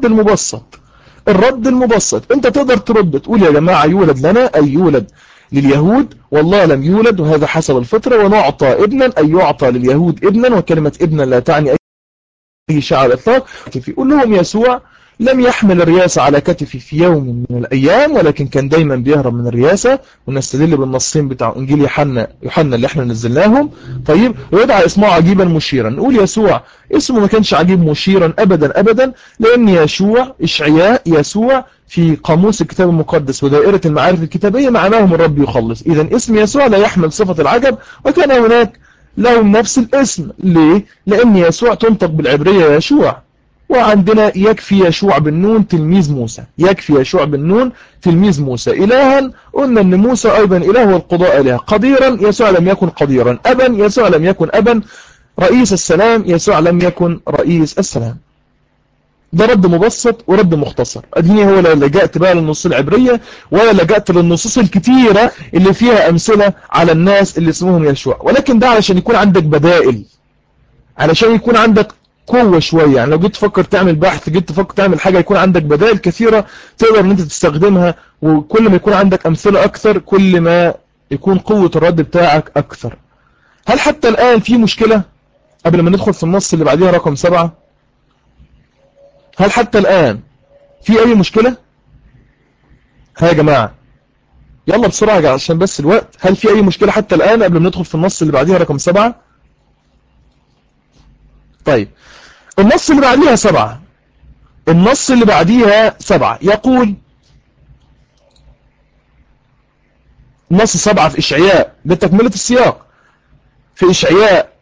الرد المبسط انت تقدر ترد تقول يا جماعة يولد لنا أي يولد لليهود، والله لم يولد وهذا حسب الفطرة، ونعطى ابنا أي يعطى لليهود ابنا، وكلمة ابنا لا تعني أي شيء على الإطلاق. يقول لهم يسوع لم يحمل الرياسة على كتفه في يوم من الأيام، ولكن كان دايما بيهرب من الرياسة، ونستدل بالنصين بتاع إنجيل يوحنا اللي احنا نزلناهم. طيب، ويدعى اسمه عجيبا مشيرا. نقول يسوع اسمه ما كانش عجيب مشيرا أبدا أبدا، لأن يسوع يسوع في قاموس الكتاب المقدس ودائرة المعارف الكتابية معناهم الرب يخلص. إذا اسم يسوع لا يحمل صفة العجب، وكان هناك لهم نفس الاسم. ليه؟ لأن يسوع تنطق بالعبرية يشوع، وعندنا يكفي يشوع بن نون تلميذ موسى. يكفي يشوع بن نون تلميذ موسى. إلها قلنا أن موسى أيضا إله والقضاء إله. قديرا يسوع لم يكن قديرا. أبا يسوع لم يكن أبا. رئيس السلام يسوع لم يكن رئيس السلام. ده رد مبسط ورد مختصر. أديني هو لا لجأت بقى للنصوص العبرية ولا لجأت للنصوص الكتيرة اللي فيها أمثلة على الناس اللي اسمهم يشوع، ولكن ده علشان يكون عندك بدائل، علشان يكون عندك قوة شوية. يعني لو جيت تفكر تعمل بحث، جيت تفكر تعمل حاجة، يكون عندك بدائل كثيرة تقدر ان انت تستخدمها، وكل ما يكون عندك أمثلة أكثر كل ما يكون قوة الرد بتاعك أكثر. هل حتى الآن في مشكلة قبل ما ندخل في النص اللي بعديها رقم 7؟ هل حتى الآن في أي مشكلة؟ ها يا جماعة يلا بسرعة عشان بس الوقت. هل في أي مشكلة حتى الآن قبل ما ندخل في النص اللي بعديها رقم 7؟ طيب، النص اللي بعديها 7. النص اللي بعديها 7 يقول، النص 7 في إشعياء، ده تكملة السياق، في إشعياء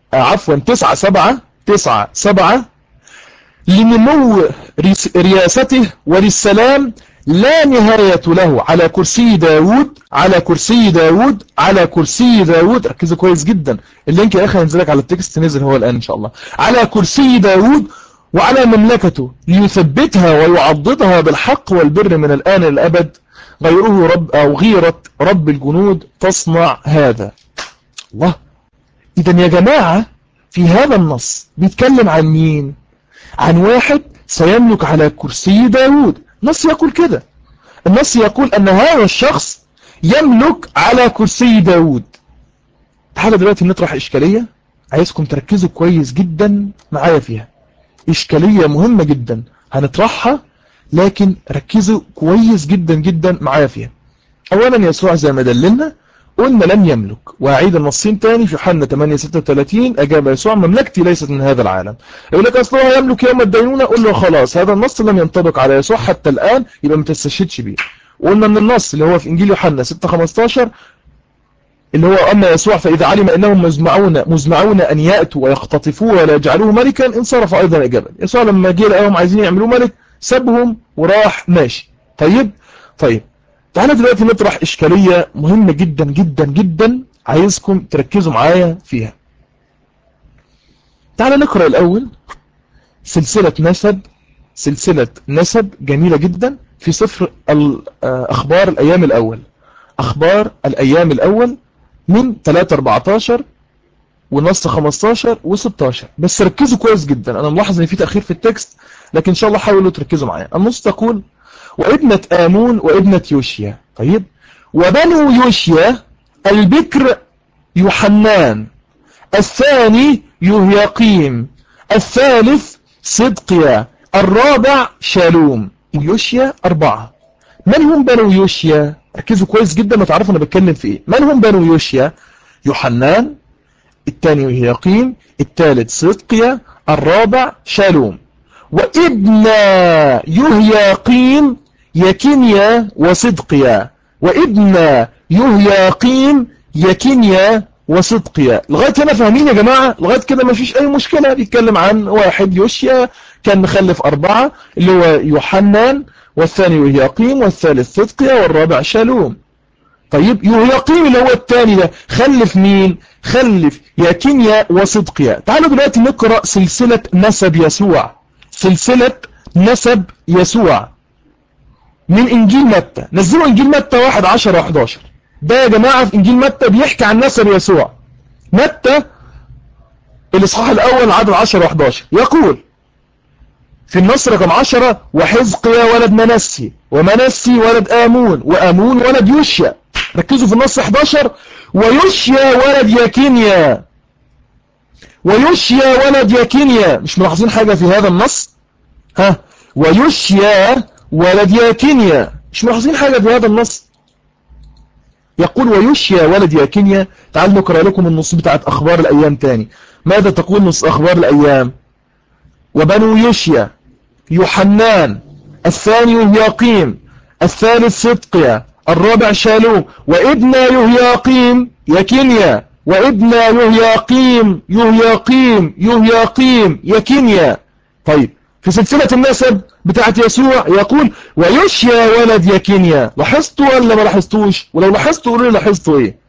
9:7 لنمو رياسته وللسلام لا نهاية له على كرسي داود، على كرسي داود، على كرسي داود. ركزوا كويس جدا، اللينك يا أخي هينزلك على التكست، نزل هو الآن إن شاء الله. على كرسي داود وعلى مملكته ليثبتها ويعضدها بالحق والبر من الآن الأبد. غيره رب أو غيرة رب الجنود تصنع هذا. الله. إذن يا جماعة في هذا النص بيتكلم عن مين؟ عن واحد سيملك على كرسي داود. النص يقول كده، النص يقول أن هذا الشخص يملك على كرسي داود. تعالوا دلوقتي نطرح إشكالية عايزكم تركزوا كويس جدا معايا فيها. إشكالية مهمة جدا هنطرحها، لكن ركزوا كويس جدا جدا معايا فيها. أولا يسوع زي ما دللنا قلنا لم يملك. وأعيد النصين تاني في يوحنا 8:36 أجاب يسوع مملكتي ليست من هذا العالم. يقول لك أصل هو يملك يوم الدينونة، قل له خلاص هذا النص لم ينطبق على يسوع حتى الآن، يبقى ما تستشهدش بيه. وقلنا من النص اللي هو في إنجيل يوحنا 6:15 اللي هو أما يسوع فإذا علم أنهم مزمعون أن يأتوا ويختطفوه ولا يجعلوه ملكا انصرف أيضا إجابا. يسوع لما جه لقاهم عايزين يعملوه ملك سابهم وراح ماشي. طيب تعالى دلوقتي نطرح إشكالية مهمة جدا جدا جدا، عايزكم تركزوا معايا فيها. تعالى نقرأ الأول سلسلة نسب جميلة جدا في سفر أخبار الأيام الأول. أخبار الأيام الأول من 3:14 ونص 15 و16. بس ركزوا كويس جدا، أنا ملاحظ إن في تأخير في التكست، لكن إن شاء الله حاولوا تركزوا معايا. النص تقول وابنة آمون وابنة يوشيا. طيب وبنو يوشيا البكر يوحنان، الثاني يهياقيم، الثالث صدقيا، الرابع شالوم. يوشيا 4. من هم بنو يوشيا؟ ركزوا كويس جدا وتعرفوا أنا بتكلم في إيه. من هم بنو يوشيا؟ يوحنان، الثاني يهياقيم، الثالث صدقيا، الرابع شالوم. وابن يهياقيم يكنيا وصدقيا، وابن يهياقيم يكنيا وصدقيا. لغاية هنا فاهمين يا جماعة؟ لغاية كده ما فيش أي مشكلة. بيتكلم عن واحد يوشيا كان مخلف 4 اللي هو يوحنان، والثاني يهياقيم، والثالث صدقيا، والرابع شالوم. طيب يهياقيم اللي هو الثاني ده خلف مين؟ خلف يكنيا وصدقيا. تعالوا دلوقتي نقرأ سلسلة نسب يسوع. سلسلة نسب يسوع من إنجيل متى. نزلوا إنجيل متى 1:10 و11. ده يا جماعة في إنجيل متى بيحكي عن نسب يسوع. متى الإصحاح الأول عدد 10 و11 يقول في النص رقم 10 وحزقيا ولد منسي، ومنسي ولد آمون، وآمون ولد يوشيا. ركزوا في النص 11 ويوشيا ولد يكنيا، ويوشيا ولد يكنيا. مش ملاحظين حاجة في هذا النص؟ ويوشيا ولد يكنيا، مش ملاحظين حاجة في هذا النص؟ يقول ويوشيا ولد يكنيا. تعالوا نقرأ لكم النص بتاعت أخبار الأيام تاني. ماذا تقول نص أخبار الأيام؟ وبنو يوشيا يوحنان، الثاني يهياقيم، الثالث صدقيا، الرابع شالوم، وابن يهياقيم يكنيا، وابن يهياقيم يكنيا. طيب في سلسلة النسب بتاعت يسوع يقول ويوشيا ولد يكنيا. لاحظتوا ولا ما لاحظتوش؟ ولو لاحظتوا قولوا لي لاحظتوا ايه؟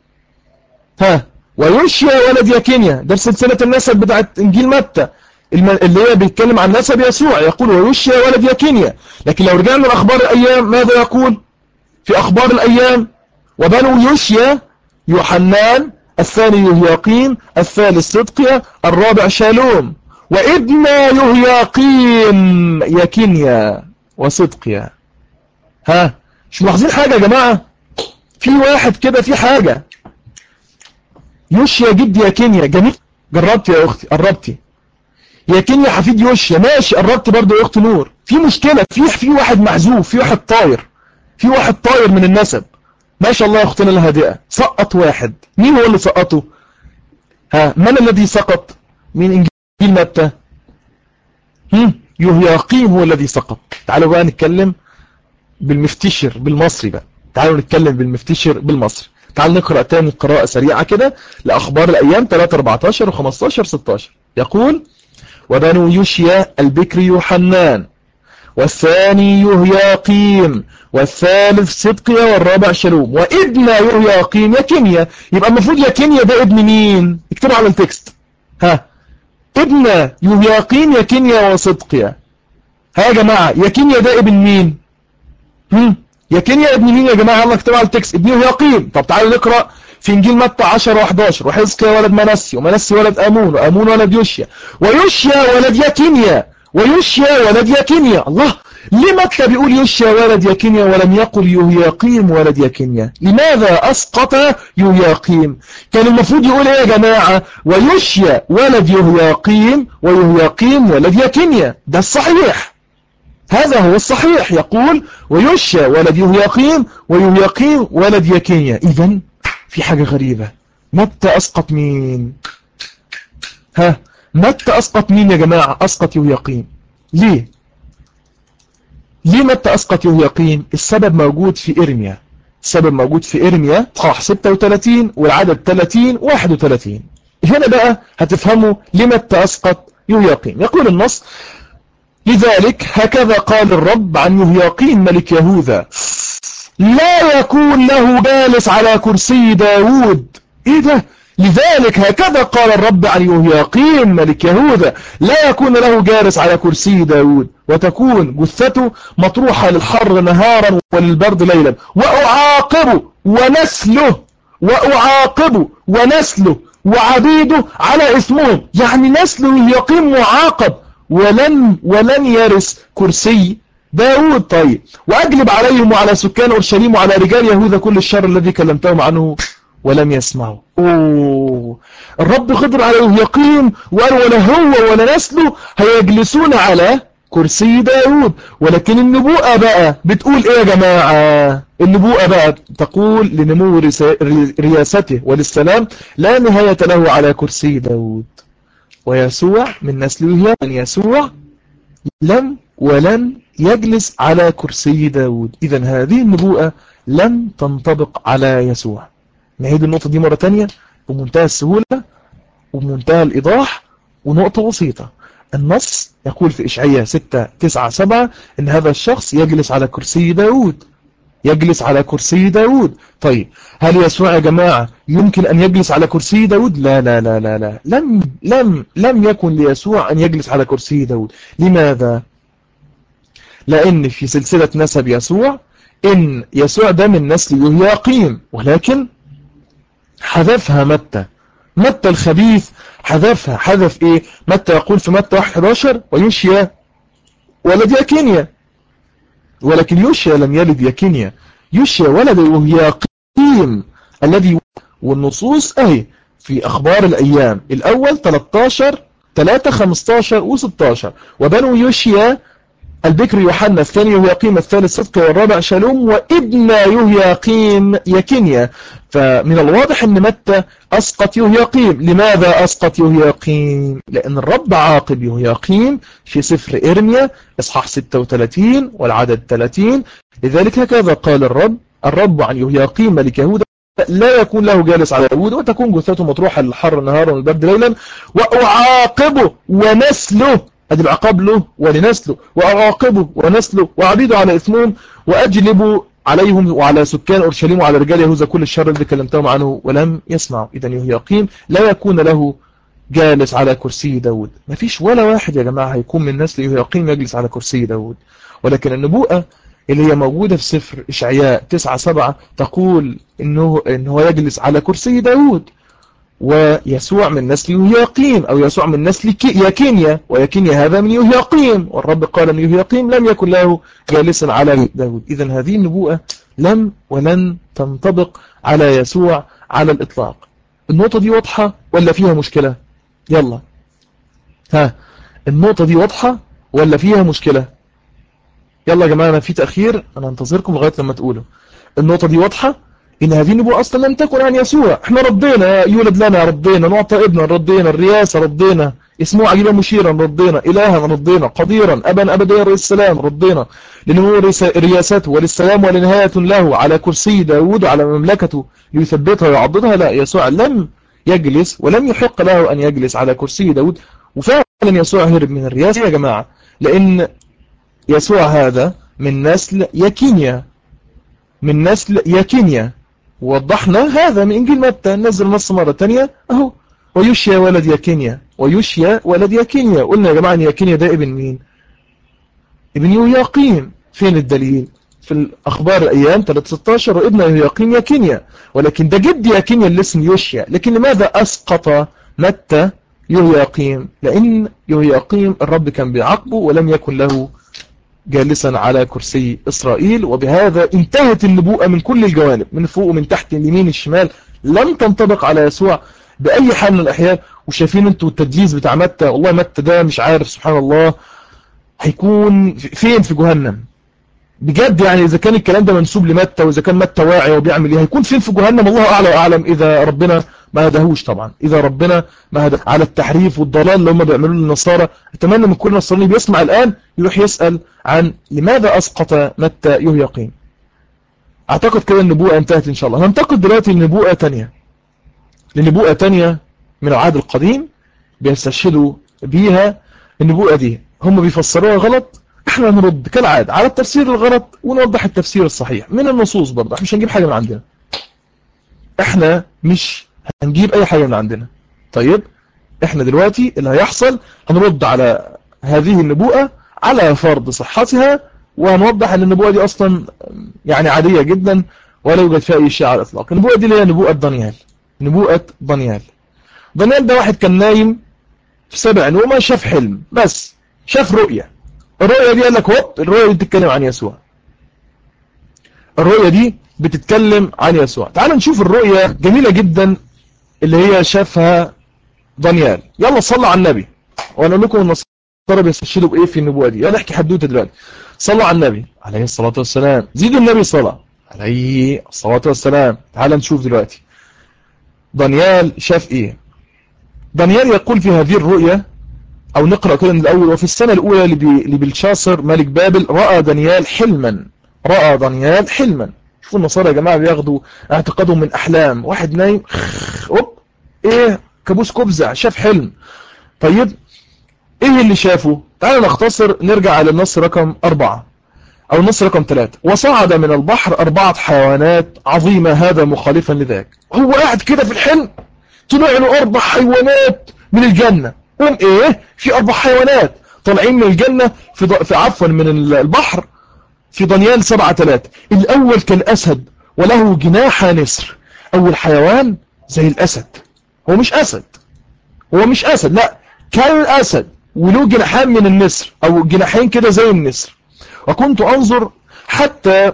ويوشيا ولد يكنيا ده في سلسلة النسب بتاعت انجيل متى اللي هي بيتكلم عن نسب يسوع. يقول ويوشيا ولد يكنيا. لكن لو رجعنا لأخبار الأيام ماذا يقول في أخبار الأيام؟ وبنو يوشيا يوحنان، الثاني يهياقيم، الثالث صدقيا، الرابع شالوم، وابن يهياقيم يكنيا وصدقيا. مش ملاحظين حاجة يا جماعة؟ في واحد كده في حاجة. يوشيا جد يكنيا. جميل، جربت يا أختي، قربتي. يكنيا حفيد يوشيا، ماشي، قربت برضه يا أخت نور. في مشكلة، في واحد محذوف، في واحد طاير من النسب. ما شاء الله يا أختنا الهادئة، سقط واحد. مين هو اللي سقطه؟ من الذي سقط من إنجيل متى؟ يهياقيم هو الذي سقط. تعالوا بقى نتكلم بالمفتشر بالمصري بقى. تعالوا نتكلم بالمفتشر بالمصري. تعالوا نقرأ تاني قراءة سريعة كده لأخبار الأيام 3:14 و15 16. يقول وبنو يوشيا البكر يوحنان، والثاني يهياقيم، والثالث صدقيا، والرابع شالوم، وابن يهياقيم يكنيا. يبقى المفروض يكنيا ده ابن مين؟ اكتبوا على التكست. ابن يهياقيم يكنيا وصدقيا. يا جماعة يكنيا ده ابن مين؟ يكنيا ابن مين يا جماعة؟ يلا اكتبوا على التكست. ابن يهياقيم. طب تعالوا نقرأ في إنجيل متى 10 و11. وحزقيا ولد منسي، ومنسي ولد آمون، وآمون ولد يوشيا، ويوشيا ولد يكنيا، ويوشيا ولد يكنيا. الله، ليه متى بيقول يوشيا ولد يكنيا ولم يقل يهياقيم ولد يكنيا؟ لماذا أسقط يهياقيم؟ كان المفروض يقول ايه يا جماعة؟ ويوشيا ولد يهياقيم، ويهياقيم ولد يكنيا. ده الصحيح، هذا هو الصحيح. يقول ويوشيا ولد يهياقيم، ويهياقيم ولد يكنيا. إذن في حاجة غريبة، متى أسقط مين؟ متى أسقط مين يا جماعة؟ أسقط يهوياقيم. ليه متى أسقط يهوياقيم؟ السبب موجود في إرميا. السبب موجود في إرميا صح 36 والعدد 30 31. هنا بقى هتفهموا ليه متى أسقط يهوياقيم. يقول النص: لذلك هكذا قال الرب عن يهوياقيم ملك يهوذا: لا يكون له جالس على كرسي داود. ايه ده؟ لذلك هكذا قال الرب عن يهوياقيم ملك يهوذا: لا يكون له جالس على كرسي داود، وتكون جثته مطروحة للحر نهارا وللبرد ليلا، وأعاقبه وعبيده على اسمهم. يعني نسل يهوياقيم معاقب ولن يرث كرسي داود. طيب، وأجلب عليهم وعلى سكان أورشليم وعلى رجال يهوذا كل الشر الذي كلمتهم عنه ولم يسمعوا. الرب غضب على يهوياقيم وقال: ولا هو ولا نسله هيجلسون على كرسي داود. ولكن النبوءة بقى بتقول ايه يا جماعة؟ النبوءة بقى تقول: لنمو رياسته وللسلام لا نهاية له على كرسي داود، ويسوع من نسل يهوياقيم. يسوع ولن يجلس على كرسي داود. إذا هذه النبوءة لم تنطبق على يسوع. نعيد النقطة دي مرة تانية بمنتهى السهولة وبمنتهى الإيضاح، ونقطة بسيطة. النص يقول في إشعياء 6:9-7 إن هذا الشخص يجلس على كرسي داود. يجلس على كرسي داود. طيب، هل يسوع يا جماعة يمكن أن يجلس على كرسي داود؟ لا لا لا لا لا، لم يكن ليسوع أن يجلس على كرسي داود. لماذا؟ لأن في سلسلة نسب يسوع إن يسوع ده من نسل يهوياقيم، ولكن حذفها متى الخبيث حذفها. حذف إيه؟ متى يقول في متى 1:11: ويوشيا ولد يكينيا. ولكن يوشيا لم يلد يكينيا، يوشيا ولد يهوياقيم الذي. والنصوص أهي في أخبار الأيام الأول 13 3 15 و16: وبنو يوشيا البكر يوحنا، الثاني يهوياقيم، الثالث صدقيا، والرابع شالوم، وابن يهوياقيم يكينيا. فمن الواضح ان متى اسقط يهوياقيم. لماذا اسقط يهوياقيم؟ لان الرب عاقب يهوياقيم في سفر إرميا اصحاح 36 والعدد 30: لذلك هكذا قال الرب عن يهوياقيم ملك يهوذا: لا يكون له جالس على داود، وتكون جثته مطروحة للحر نهارا والبرد ليلا، وأعاقبه ونسله. أدي العقاب له ولنسله، وأعاقبه ونسله وعبيده على إثمهم، وأجلب عليهم وعلى سكان أورشليم وعلى رجال يهوذا كل الشر الذي كلمتهم عنه ولم يسمعوا. إذا يهوياقيم لا يكون له جالس على كرسي داود. ما فيش ولا واحد يا جماعة هيكون من نسل يهوياقيم يجلس على كرسي داود. ولكن النبوءة اللي هي موجودة في سفر إشعياء 9:7 تقول إنه يجلس على كرسي داود. ويسوع من نسل يهوياقيم، أو يسوع من نسل يكينيا، ويكينيا هذا من يهوياقيم، والرب قال أن يهوياقيم لم يكن له جالسا على داود. إذن هذه النبوءة لم ولن تنطبق على يسوع على الإطلاق. النقطة دي واضحة ولا فيها مشكلة؟ يلا، النقطة دي واضحة ولا فيها مشكلة؟ يلا يا جماعة، أنا في تأخير، أنا انتظركم لغاية لما تقولوا. النقطة دي واضحة إن هذه النبوة أصلا لم تكن عن يسوع. احنا ردينا يولد لنا، ردينا نعطى ابنا، ردينا الرياسة، ردينا اسمه عجيبا مشيرا، ردينا إلها، ردينا قديرا أبا أبديا رئيس السلام، ردينا لنمو رياسته وللسلام ولنهاية له على كرسي داود وعلى مملكته ليثبتها ويعضدها. لا، يسوع لم يجلس ولم يحق له أن يجلس على كرسي داود. وفعلا يسوع هرب من الرياسة يا جماعة، لأن يسوع هذا من نسل يكينيا، ووضحنا هذا من إنجيل متى. نزل نص مرة تانية أهو: ويوشيا ولد يكينيا. قلنا يا جماعة أن يكينيا ده ابن مين؟ ابن يهوياقيم. فين الدليل؟ في الأخبار الأيام 3:16: وابن يهوياقيم يكينيا. ولكن ده جد يكينيا اللي اسم يوشيا. لكن لماذا أسقط متى يهوياقيم؟ لأن يهوياقيم الرب كان بيعاقبه ولم يكن له جالسا على كرسي إسرائيل. وبهذا انتهت النبوءة من كل الجوانب، من فوق ومن تحت، اليمين الشمال، لم تنطبق على يسوع بأي حال من الأحيان. وشايفين انتوا التدليس بتاع متى؟ والله متى ده مش عارف، سبحان الله، هيكون فين؟ في جهنم. بجد يعني إذا كان الكلام ده منسوب لمتى، وإذا كان متى واعي وبيعمل إيه، هيكون فين في جهنم؟ الله أعلى وأعلم، إذا ربنا ما هدهوش طبعا، إذا ربنا ما هده على التحريف والضلال اللي هم بيعملوه للنصارى. أتمنى من كل نصراني بيسمع الآن يروح يسأل عن لماذا أسقط متى يهيقين. أعتقد كده النبوءة انتهت إن شاء الله. هننتقل دلوقتي لنبوءة تانية، لنبوءة تانية من العهد القديم بيستشهدوا بيها. النبوءة دي هم بيفسروها غلط، احنا نرد كالعادة على التفسير الغلط ونوضح التفسير الصحيح من النصوص. برضه احنا مش هنجيب حاجة من عندنا، احنا مش هنجيب اي حاجة من عندنا. طيب احنا دلوقتي اللي هيحصل هنرد على هذه النبوءة على فرض صحتها، وهنوضح ان النبوءة دي اصلا يعني عادية جدا ولا يوجد فيها اي شيء على الاطلاق. النبوءة دي اللي هي نبوءة دانيال. نبوءة دانيال. دانيال ده واحد كان نايم في 7 نومة، شاف حلم، بس شاف رؤية. الرؤية دي قال لك هوب، الرؤية دي بتتكلم عن يسوع. الرؤية دي بتتكلم عن يسوع. تعال نشوف الرؤية جميلة جدا اللي هي شافها دانيال. يلا صلوا على النبي وانا اقول لكم النصارى بيستشهدوا بايه في النبوة دي. يلا نحكي حدوته دلوقتي. صلوا على النبي عليه الصلاة والسلام، زيدوا النبي صلاة عليه الصلاة والسلام. تعال نشوف دلوقتي دانيال شاف ايه. دانيال يقول في هذه الرؤية، او نقرأ كده من الاول: وفي السنة الاولى لبلشاصر ملك بابل رأى دانيال حلما. رأى دانيال حلما. شوفوا النصارى يا جماعة بياخدوا اعتقادهم من احلام. واحد نايم اوب ايه، كابوس كبزة، شاف حلم. طيب ايه اللي شافه؟ تعالوا نختصر، نرجع على النص رقم 4 او النص رقم 3: وصعد من البحر 4 حيوانات عظيمة، هذا مخالفا لذاك. هو قاعد كده في الحلم طلع له 4 حيوانات من الجنة. ايه، في 4 حيوانات طالعين من الجنة في عفوا من البحر. في دانيال 7:3: الاول كالاسد وله جناح نسر. اول حيوان زي الاسد، هو مش اسد، هو مش اسد، لا، كالاسد وله جناحان من النسر، او جناحين كده زي النسر. وكنت انظر حتى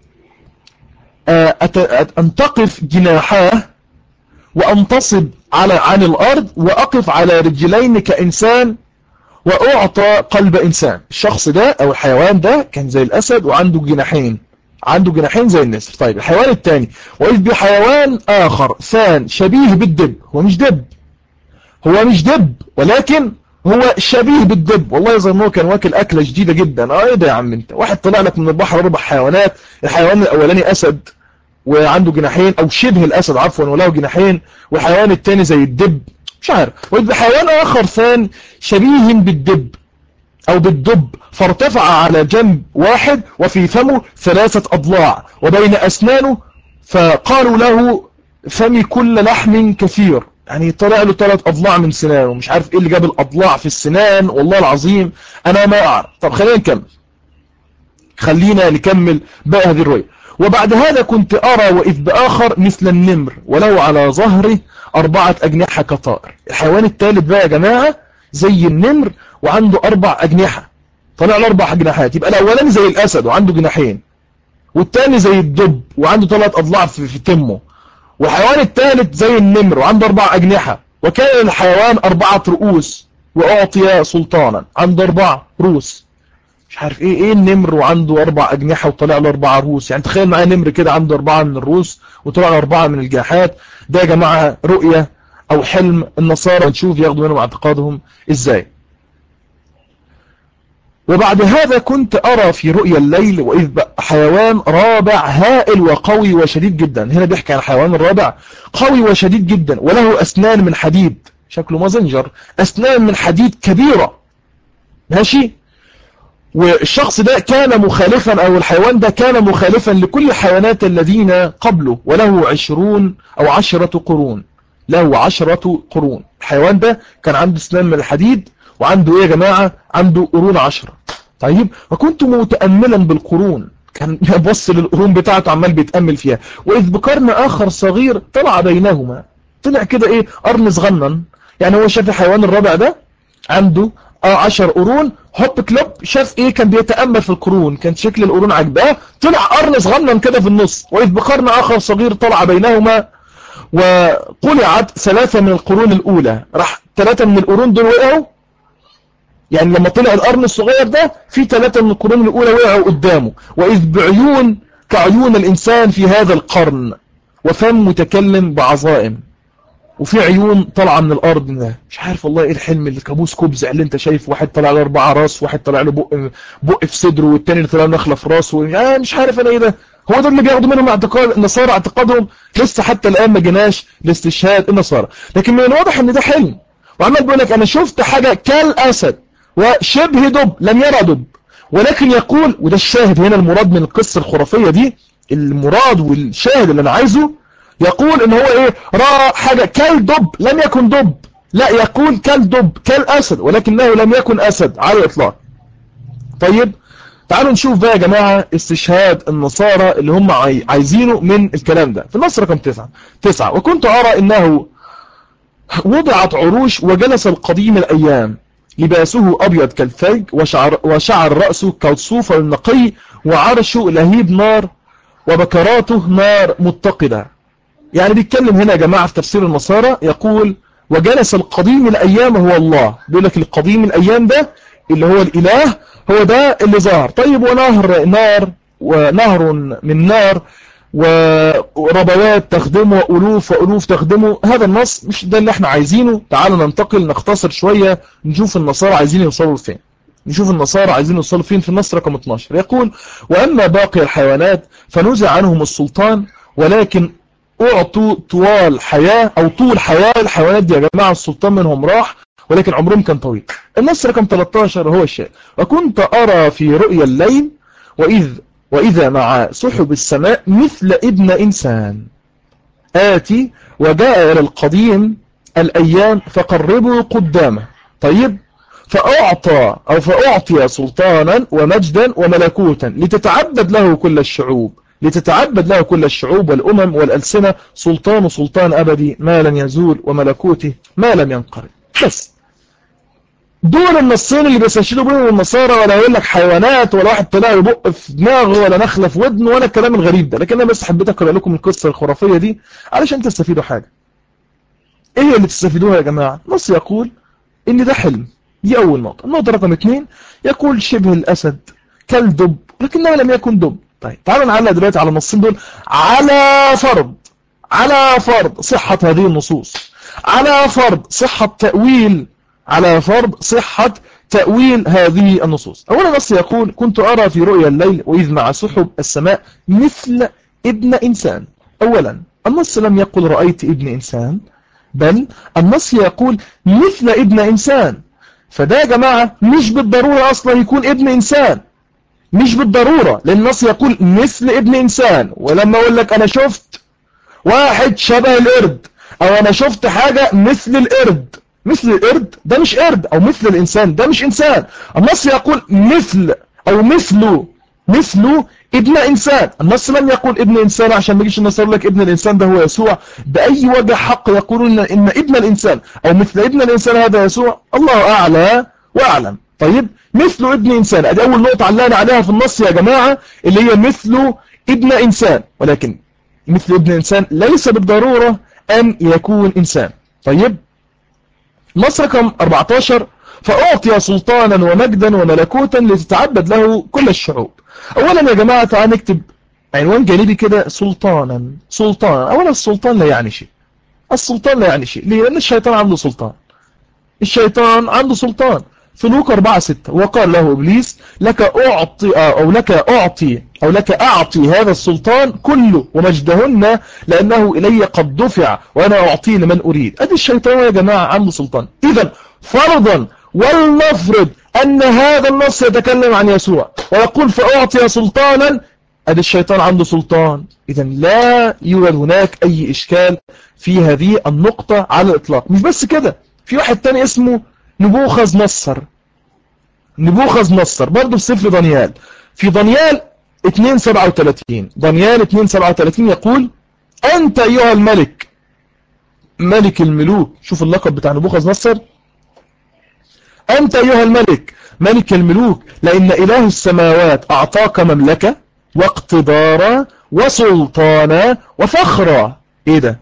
انتقف جناحاه وانتصب عن الارض، واقف على رجلين كانسان، واعطى قلب انسان. الشخص ده او الحيوان ده كان زي الاسد وعنده جناحين، عنده جناحين زي النسر. طيب الحيوان الثاني: واذ بحيوان اخر ثان شبيه بالدب. هو مش دب، هو مش دب، ولكن هو شبيه بالدب. والله يظن هو كان واكل اكله جديده جدا. ايه ده يا عم انت، واحد طلع لك من البحر 4 حيوانات. الحيوان الاولاني اسد وعنده جناحين، او شبه الاسد عفوا وله جناحين، والحيوان الثاني زي الدب، مش عارف. وإذ حيوان آخر ثان شبيه بالدب أو بالدب، فارتفع على جنب واحد، وفي فمه 3 أضلاع، وبين أسنانه فقالوا له فمي كل لحم كثير. يعني طلع له 3 أضلاع من سنانه. مش عارف إيه اللي جاب الأضلاع في السنان، والله العظيم أنا ما أعرف. طب خلينا نكمل بقى هذه الرؤية. وبعد هذا كنت أرى وإذ بآخر مثل النمر، وله على ظهره 4 أجنحة كطائر. الحيوان الثالث بقى يا جماعة زي النمر وعنده 4 أجنحة، طلع له 4 أجنحات. يبقى الأولاني زي الأسد وعنده جناحين، والثاني زي الدب وعنده 3 أضلاع في تمه، والحيوان الثالث زي النمر وعنده 4 أجنحة. وكان الحيوان 4 رؤوس، وأعطي سلطانا، عنده 4 رؤوس. مش عارف ايه النمر وعنده 4 أجنحة وطلع له 4 رؤوس. يعني تخيل معايا نمر كده عنده 4 من الرؤوس وطلع له 4 من الجناحات. ده يا جماعة رؤية او حلم النصارى، نشوف ياخدوا منهم اعتقادهم ازاي. وبعد هذا كنت أرى في رؤيا الليل وإذ حيوان رابع هائل وقوي وشديد جدا. هنا بيحكي عن الحيوان الرابع قوي وشديد جدا، وله أسنان من حديد، شكله مازنجر، أسنان من حديد كبيرة. ماشي. والشخص ده كان مخالفا، أو الحيوان ده كان مخالفا لكل الحيوانات الذين قبله، وله 20 أو 10 قرون. له 10 قرون. الحيوان ده كان عنده أسنان من الحديد، وعنده ايه يا جماعة؟ عنده قرون 10. طيب وكنت متأملا بالقرون، كان بص للقرون بتاعته عمال بيتأمل فيها. وإذ بقرن آخر صغير طلع بينهما. طلع كده ايه؟ قرن صغنن. يعني هو شاف الحيوان الرابع ده عنده 10 قرون، هوب كلوب شاف ايه؟ كان بيتأمل في القرون، كان شكل القرون عجباه، طلع قرن صغنن كده في النص. وإذ بقرن آخر صغير طلع بينهما، وقلعت 3 من القرون الأولى. راح 3 من القرون دول وقعوا، يعني لما طلع القرن الصغير ده في 3 من القرون الأولى وقعوا قدامه. وإذ بعيون كعيون الإنسان في هذا القرن وفم متكلم بعظائم. وفي عيون طالعه من الارض. ده مش عارف والله ايه الحلم اللي كابوس كبزع اللي انت شايف، واحد طالع له 4 راس، واحد طالع له بق في صدره، والتاني اللي طالع له نخله في راسه. مش عارف انا ايه ده. هو ده اللي بياخدوا منهم اعتقاد النصارى، اعتقادهم لسه حتى الان ما جيناش لاستشهاد النصارى. لكن من الواضح ان ده حلم، وعمال بيقول لك انا شفت حاجه كالاسد وشبه دب، لم يرى دب، ولكن يقول، وده الشاهد هنا المراد من القصه الخرافيه دي، المراد والشاهد اللي انا عايزه، يقول ان هو ايه، رأى حاجة كالدب لم يكن دب. لا، يقول كالدب كالاسد ولكنه لم يكن اسد على الاطلاق. طيب تعالوا نشوف بقى يا جماعة استشهاد النصارى اللي هم عايزينه من الكلام ده. في النص رقم 9: وكنت ارى انه وضعت عروش وجلس القديم الايام، لباسه ابيض كالثلج وشعر رأسه كالصوف النقي، وعرشه لهيب نار وبكراته نار متقدة. يعني بيتكلم هنا يا جماعة في تفسير النصارى، يقول وجلس القديم الأيام هو الله. بيقول لك القديم الأيام ده اللي هو الإله، هو ده اللي ظهر. طيب ونهر نار، ونهر من نار، وربوات تخدمه، وألوف وألوف تخدمه. هذا النص مش ده اللي احنا عايزينه. تعالوا ننتقل نختصر شوية، نشوف النصارى عايزين يوصلوا فين. نشوف النصارى عايزين يوصلوا فين في النص رقم 12. يقول وأما باقي الحيوانات فنزع عنهم السلطان، ولكن أعطوا طوال حياة أو طول حياة. الحيوانات دي يا جماعة السلطان منهم راح، ولكن عمرهم كان طويل. النص رقم 13 هو الشيء: وكنت أرى في رؤيا الليل وإذا مع سحب السماء مثل ابن إنسان آتي، وجاء إلى القديم الأيام فقربوا قدامه. طيب فأعطي سلطانا ومجدا وملكوتا لتتعبد له كل الشعوب، والأمم والألسنة. سلطان أبدي ما لن يزول، وملكوته ما لم ينقرض. بس دول النصين اللي بيستشهدوا بيهم النصارى، ولا يقول لك حيوانات، ولا واحد طلع يبق في دماغه، ولا نخله في ودنه، ولا الكلام الغريب ده. لكن انا بس حبيت اقرا لكم القصه الخرافيه دي علشان تستفيدوا حاجه. ايه هي اللي تستفيدوها يا جماعه؟ نص يقول ان ده حلم، دي اول نقطه. النقطه رقم 2 يقول شبه الاسد كالدب لكنه لم يكن دب. طيب تعالوا نعلق دلوقتي على النصين دول على فرض صحة هذه النصوص، على فرض صحة تأويل هذه النصوص. أولا نص يقول كنت أرى في رؤيا الليل وإذ مع سحب السماء مثل ابن إنسان. أولا النص لم يقل رأيت ابن إنسان، بل النص يقول مثل ابن إنسان. فده يا جماعة مش بالضرورة أصلا يكون ابن إنسان، مش بالضرورة، لأن النص يقول مثل ابن إنسان. ولما أقول لك أنا شفت واحد شبه القرد، أو أنا شفت حاجة مثل القرد، مثل القرد ده مش قرد، أو مثل الإنسان ده مش إنسان. النص يقول مثل أو مثله ابن إنسان. النص لم يقول ابن إنسان عشان ما يجيش النص يقول لك ابن الإنسان ده هو يسوع. بأي وجه حق يقولون إن ابن الإنسان أو مثل ابن الإنسان هذا يسوع؟ الله أعلى وأعلم. طيب مثل ابن إنسان، ادي أول نقطة علقنا عليها في النص يا جماعة، اللي هي مثل ابن إنسان. ولكن مثل ابن إنسان ليس بالضرورة أن يكون إنسان. طيب نص رقم 14 فأعطي سلطانا ومجدا وملكوتا لتتعبد له كل الشعوب. أولا يا جماعة تعال نكتب عنوان جانبي كده: سلطانا. أولا السلطان لا يعني شيء، السلطان لا يعني شيء. ليه؟ لأن الشيطان عنده سلطان، الشيطان عنده سلطان. في لوقا 4:6 وقال له إبليس لك أعطي هذا السلطان كله ومجدهن، لأنه إلي قد دفع وأنا أعطيه لمن أريد. أدي الشيطان يا جماعة عنده سلطان. إذا فرضا ولنفرض أن هذا النص يتكلم عن يسوع ويقول فأعطي سلطانا، أدي الشيطان عنده سلطان. إذا لا يوجد هناك أي إشكال في هذه النقطة على الإطلاق. مش بس كده، في واحد تاني اسمه نبوخذ نصر برضه في سفر دانيال، في دانيال 2:37. دانيال 2:37 يقول أنت أيها الملك، ملك الملوك. شوف اللقب بتاع نبوخذ نصر: أنت أيها الملك ملك الملوك، لأن إله السماوات أعطاك مملكة واقتدارا وسلطانا وفخرا. إيه ده؟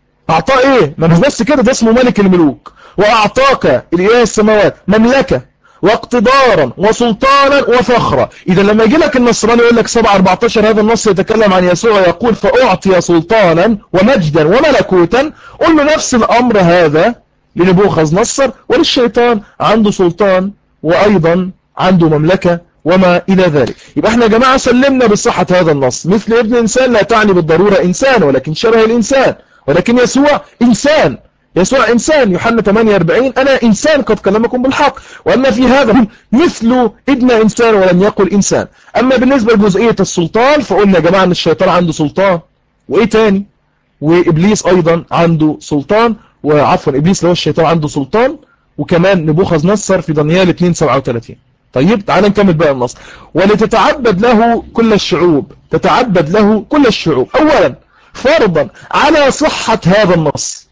أعطاه إيه؟ ما مش بس كده، ده اسمه ملك الملوك، وأعطاك الإله السماوات مملكة واقتدارا وسلطانا وفخرا. إذا لما يجي لك النصراني يقول لك 7:14 هذا النص يتكلم عن يسوع يقول فأعطي سلطانا ومجدا وملكوتا، قل له نفس الأمر هذا لنبوخذ نصر وللشيطان، عنده سلطان وأيضا عنده مملكة وما إلى ذلك. يبقى احنا يا جماعة سلمنا بصحة هذا النص. مثل ابن إنسان لا تعني بالضرورة إنسان، ولكن شبه الإنسان، ولكن يسوع إنسان. يسوع إنسان. يوحنا 48 أنا إنسان قد كلمكم بالحق. وأما في هذا مثل ابن إنسان ولم يقل إنسان. أما بالنسبة لجزئية السلطان فقلنا يا جماعة أن الشيطان عنده سلطان، وإيه تاني؟ وإبليس أيضا عنده سلطان، وعفوا إبليس لو الشيطان عنده سلطان، وكمان نبوخذ نصر في دانيال 2:37. طيب تعال نكمل بقى النص. ولتتعبد له كل الشعوب، تتعبد له كل الشعوب. أولا فرضا على صحة هذا النص،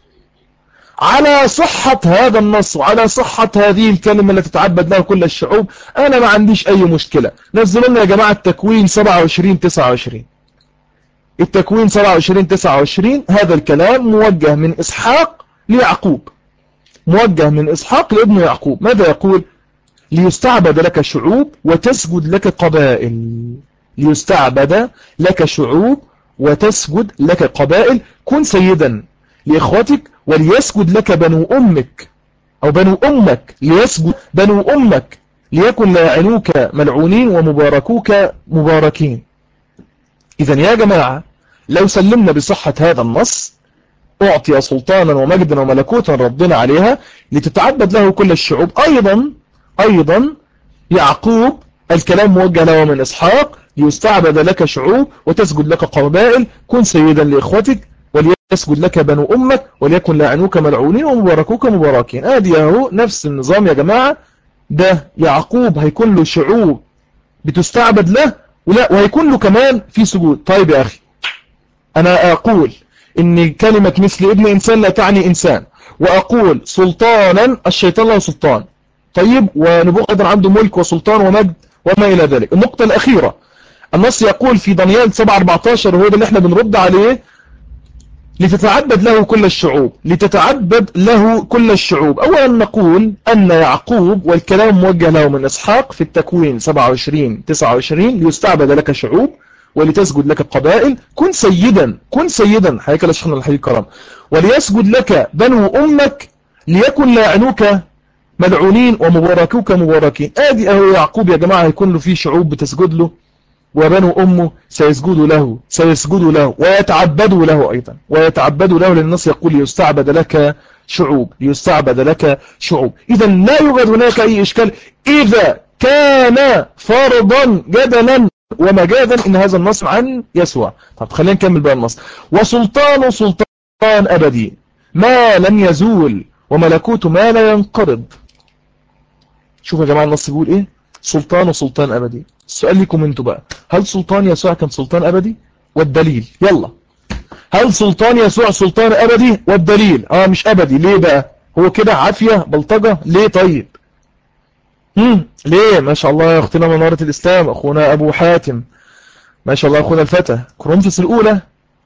على صحة هذا النص وعلى صحة هذه الكلمة التي تتعبد له كل الشعوب، أنا ما عنديش أي مشكلة. نزلوا لنا يا جماعة التكوين 27:29. التكوين 27:29 هذا الكلام موجه من إسحاق ليعقوب، موجه من إسحاق لابن يعقوب. ماذا يقول؟ ليستعبد لك شعوب وتسجد لك قبائل. ليستعبد لك شعوب وتسجد لك قبائل. كن سيدا لإخوتك وليسجد لك بنو أمك أو بنو أمك، ليسجد بنو أمك ليكن لا يعنوك ملعونين ومباركوك مباركين. إذن يا جماعة لو سلمنا بصحة هذا النص أعطي سلطانا ومجدا وملكوتا ربنا عليها لتتعبد له كل الشعوب. أيضا يعقوب الكلام موجه له من إسحاق ليستعبد لك شعوب وتسجد لك قبائل. كن سيدا لإخوتك وليسجد لك بنو أمك وليكن لا يعنوك ملعونين ومباركوك مباركين. ادي اهو نفس النظام يا جماعة. ده يعقوب هيكون له شعوب بتستعبد له وهيكون له كمان في سجود. طيب يا أخي أنا أقول إن كلمة مثل ابن إنسان لا تعني إنسان، وأقول سلطانا الشيطان له سلطان. طيب ونبوخذ عنده ملك وسلطان ومجد وما إلى ذلك. النقطة الأخيرة النص يقول في دانيال 7:14 وهو ده اللي احنا بنرد عليه لتتعبد له كل الشعوب. لتتعبد له كل الشعوب. أولا نقول أن يعقوب والكلام موجه له من إسحاق في التكوين 27:29 ليستعبد لك شعوب ولتسجد لك قبائل. كن سيدا هيكل شيخنا الحي الكرام وليسجد لك بنو أمك ليكن لا يعنوك ملعونين ومباركوك مباركين. ادي اهو يعقوب يا جماعة هيكون له فيه شعوب بتسجد له، وبنو أمه سيسجدوا له ويتعبدوا له أيضا، ويتعبدوا له. للنص يقول ليستعبد لك شعوب، ليستعبد لك شعوب. إذا لا يوجد هناك أي إشكال إذا كان فرضا جدلا ومجازا إن هذا النص عن يسوع. طب خلينا نكمل بقى النص. وسلطان أبدي ما لم يزول وملكوته ما لا ينقرض. شوفوا يا جماعة النص بيقول إيه؟ سلطان أبدي. السؤال لكم انتوا بقى، هل سلطان يسوع كان سلطان أبدي؟ والدليل يلا. هل سلطان يسوع سلطان أبدي؟ والدليل مش أبدي. ليه بقى؟ هو كده عافية بلطجة؟ ليه طيب؟ ليه؟ ما شاء الله يا أختنا منارة الإسلام، أخونا أبو حاتم، ما شاء الله أخونا الفتى. كورنثوس الأولى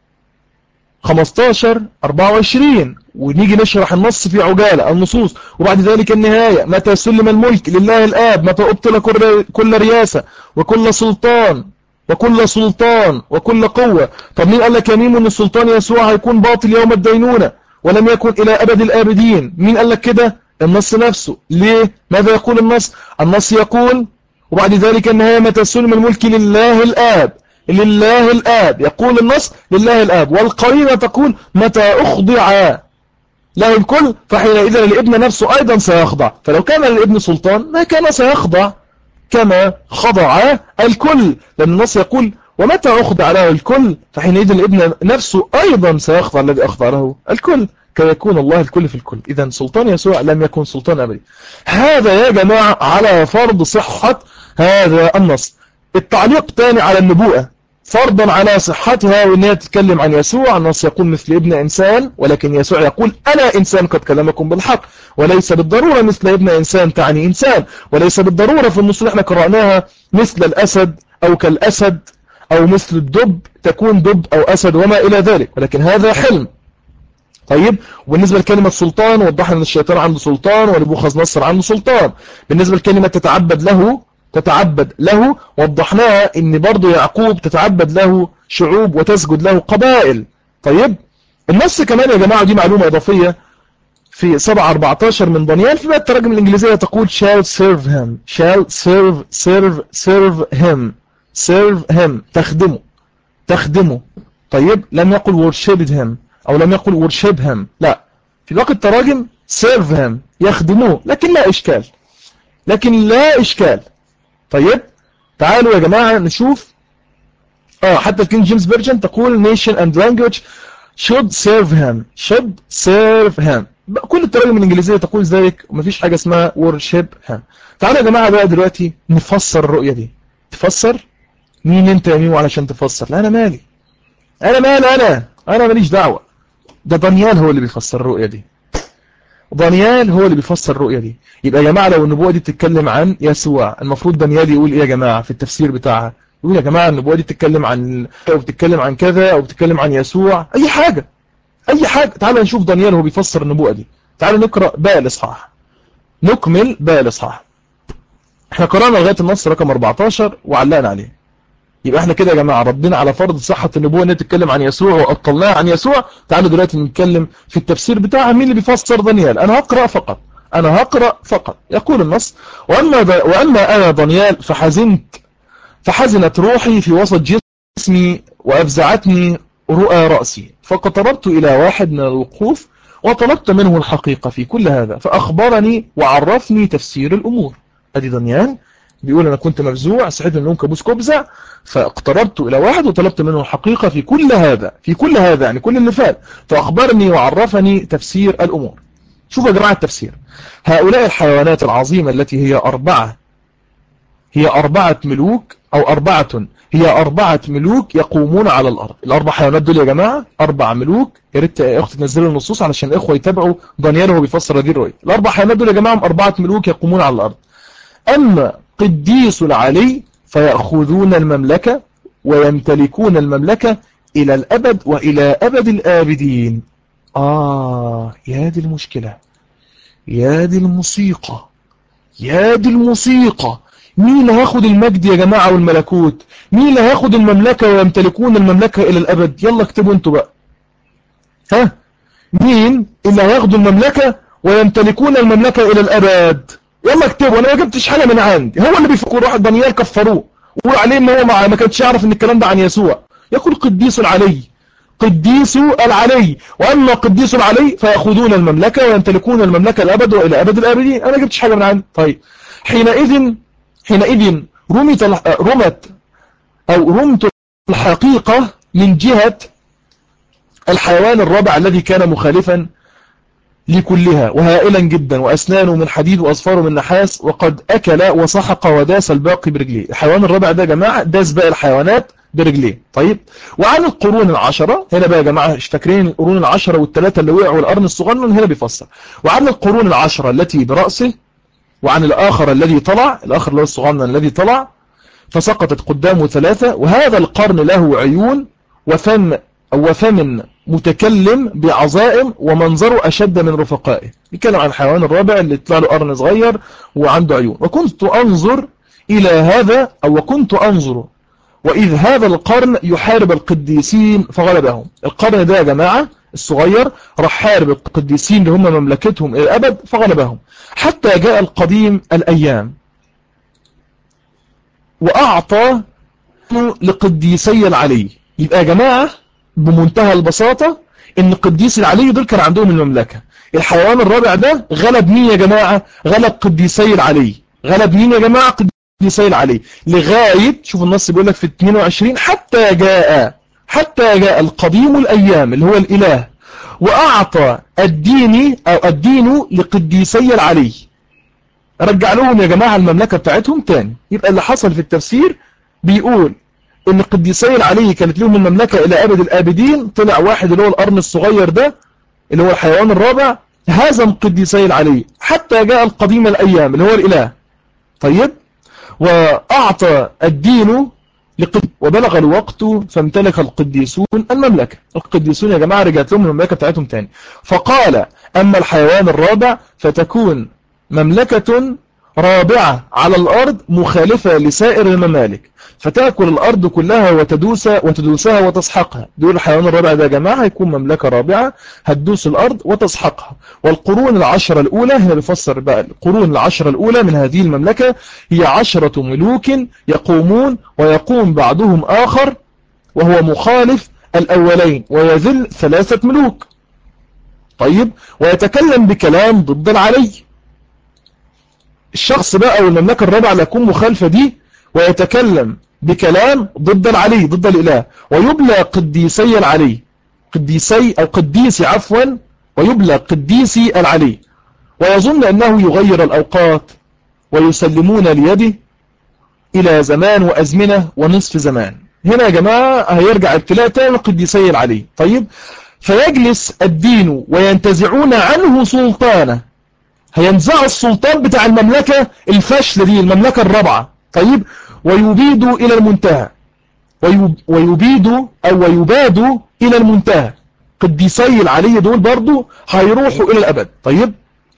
15:24 ونيجي نشرح النص في عجالة النصوص. وبعد ذلك النهاية: متى سلم الملك لله الآب، متى أبطل كل رياسة وكل سلطان وكل قوة. طب مين قال لك يا ميمو ان السلطان يسوع هيكون باطل يوم الدينونة ولم يكن إلى أبد الآبدين؟ مين قال لك كده؟ النص نفسه. ليه؟ ماذا يقول النص؟ النص يقول وبعد ذلك النهاية: متى سلم الملك لله الآب. لله الآب، يقول النص لله الآب، والقرينة تقول متى أخضع له الكل فحينئذ الابن نفسه أيضا سيخضع. فلو كان الابن سلطان ما كان سيخضع كما خضع الكل، لأن النص يقول ومتى أخضع له الكل فحينئذ الابن نفسه أيضا سيخضع الذي أخضع له الكل كي يكون الله الكل في الكل. إذن سلطان يسوع لم يكن سلطان أبدي. هذا يا جماعة على فرض صحة هذا النص. التعليق تاني على النبوءة فرضا على صحتها وانها تتكلم عن يسوع. النص يقول مثل ابن إنسان، ولكن يسوع يقول أنا إنسان قد كلمكم بالحق. وليس بالضرورة مثل ابن إنسان تعني إنسان، وليس بالضرورة في النصوص اللي احنا قرأناها مثل الأسد أو كالأسد أو مثل الدب تكون دب أو أسد وما إلى ذلك، ولكن هذا حلم. طيب، وبالنسبة لكلمة سلطان وضحنا ان الشيطان عنده سلطان ونبوخذ نصر عنده سلطان. بالنسبة لكلمة تتعبد له وضحناها ان برضو يعقوب تتعبد له شعوب وتسجد له قبائل. طيب، النص كمان يا جماعة دي معلومة إضافية في 7:14 من دانيال في بقى التراجم الإنجليزية تقول shall serve him تخدمه. طيب، لم يقل worshipped him أو لم يقل worship him، لا، في باقي التراجم serve him يخدموه، لكن لا إشكال. طيب، تعالوا يا جماعة نشوف حتى الكينج جيمس فيرجن تقول nation and language should serve him. كل التراجم الإنجليزية تقول ذلك، ومفيش حاجة اسمها worship him. تعالوا يا جماعة بقى دلوقتي نفسر الرؤية دي. تفسر مين انت يا ميمو علشان تفسر؟ لا، انا ماليش دعوة. ده دانيال هو اللي بيفسر الرؤية دي. يبقى يا جماعة لو النبوة دي بتتكلم عن يسوع، المفروض دانيال يقول ايه يا جماعة في التفسير بتاعها؟ يقول يا جماعة النبوة دي بتتكلم عن او بتتكلم عن كذا او بتتكلم عن يسوع، اي حاجة. تعالوا نشوف دانيال هو بيفسر النبوة دي. تعالوا نقرأ باقي الإصحاح، نكمل باقي الإصحاح. احنا قرأنا لغاية النص رقم 14 وعلقنا عليه. يبقى احنا كده يا جماعة ردنا على فرض صحة النبوة انها تتكلم عن يسوع وأبطلناها عن يسوع. تعالوا دلوقتي نتكلم في التفسير بتاعها، مين اللي بيفسر دانيال. انا هقرأ فقط. يقول النص: وأما أنا دانيال فحزنت روحي في وسط جسمي وأفزعتني رؤى رأسي، فاقتربت إلى واحد من الوقوف وطلبت منه الحقيقة في كل هذا، فأخبرني وعرفني تفسير الأمور. أدي دانيال بيقول أنا كنت مفزوع، صحيت من النوم كابوس كبزع، فاقتربت إلى واحد وطلبت منه الحقيقة في كل هذا يعني كل اللي فات، فأخبرني وعرفني تفسير الأمور. شوفوا يا جماعة التفسير: هؤلاء الحيوانات العظيمة التي هي أربعة ملوك أو أربعة، هي 4 ملوك يقومون على الأرض. الأربع حيوانات دول يا جماعة 4 ملوك. يا ريت يا أختي تنزلوا النصوص علشان الإخوة يتابعوا دانيال وهو بيفسر هذه الرؤية. الأربع حيوانات دول يا جماعة 4 ملوك يقومون على الأرض. أما قديس العلي فيأخذون المملكة ويمتلكون المملكة إلى الأبد وإلى أبد الآبدين. يا دي المشكلة، يا دي الموسيقى. مين اللي هياخد المجد يا جماعة والملكوت؟ مين اللي هياخد المملكة ويمتلكون المملكة إلى الأبد؟ يلا اكتبوا انتوا بقى. مين اللي هياخدوا المملكة ويمتلكون المملكة إلى الأبد؟ يلا اكتبوا. أنا ما جبتش حاجة من عندي، هو اللي بيفكروا. واحد دانيال كفروه وقولوا عليه إن هو ما كانش يعرف إن الكلام ده عن يسوع. يقول قديس العلي وأما قديس العلي فيأخذون المملكة ويمتلكون المملكة الأبد وإلى أبد الآبدين. أنا ما جبتش حاجة من عندي. طيب، حينئذ رمت الحقيقة من جهة الحيوان الرابع الذي كان مخالفا لكلها وهائلا جدا، وأسنانه من حديد وأظفاره من نحاس، وقد أكل وسحق وداس الباقي برجليه. الحيوان الرابع ده يا جماعة داس باقي الحيوانات برجليه. طيب، وعن القرون 10 هنا بقى يا جماعة، مش فاكرين القرون 10 والثلاثة اللي وقعوا والقرن الصغنن؟ هنا بيفسر: وعن القرون 10 التي برأسه، وعن الآخر الذي طلع، الآخر اللي هو الصغنن الذي طلع، فسقطت قدامه 3، وهذا القرن له عيون وفم متكلم بعظائم ومنظره أشد من رفقائه. بيتكلم عن الحيوان الرابع اللي طلع له قرن صغير وعنده عيون. وكنت أنظر وإذ هذا القرن يحارب القديسين فغلبهم. القرن ده يا جماعة الصغير راح حارب القديسين اللي هم مملكتهم إلى الأبد فغلبهم، حتى جاء القديم الأيام وأعطى لقديسي العلي. يبقى يا جماعة بمنتهى البساطة إن قديس العلي دول كان عندهم المملكة. الحيوان الرابع ده غلب مين يا جماعة؟ غلب قديسي العلي. غلب مين يا جماعة؟ قديسي العلي. لغاية، شوف النص بيقول لك في 22: حتى جاء القديم الأيام اللي هو الإله وأعطى الدين لقديسي العلي. رجع لهم يا جماعة المملكة بتاعتهم تاني. يبقى اللي حصل في التفسير بيقول ان قديسي العلي كانت لهم المملكة الى ابد الابدين. طلع واحد اللي هو القرن الصغير ده اللي هو الحيوان الرابع، هزم قديسي العلي حتى جاء القديم الايام اللي هو الاله. طيب، واعطى الدين وبلغ الوقت فامتلك القديسون المملكة. القديسون يا جماعة رجعت لهم المملكة بتاعتهم تاني. فقال أما الحيوان الرابع فتكون مملكة رابعة على الأرض مخالفة لسائر الممالك فتأكل الأرض كلها وتدوسها وتسحقها. دول الحيوان الرابع ده يا جماعة هيكون مملكة رابعة هتدوس الأرض وتسحقها. والقرون العشرة الأولى، هنا بيفسر بقى القرون العشرة الأولى من هذه المملكة هي 10 ملوك يقومون ويقوم بعضهم آخر وهو مخالف الأولين ويذل 3 ملوك. طيب، ويتكلم بكلام ضد العلي. الشخص بقى أو المملكة الرابعة اللي يكون مخالفة دي ويتكلم بكلام ضد العلي ضد الإله ويبلى قديسي العلي قديسي أو قديسي عفوا ويبلى قديسي العلي ويظن أنه يغير الأوقات ويسلمون ليده إلى زمان وأزمنة ونصف زمان. هنا يا جماعة هيرجع ابتلاء تاني قديسي العلي. طيب، فيجلس الدين وينتزعون عنه سلطانه. هينزع السلطان بتاع المملكة الفاشلة دي المملكة الرابعة. طيب، ويبيدوا إلى المنتهى ويبادوا إلى المنتهى. قديسي العلي دول برضو هيروحوا إلى الأبد. طيب،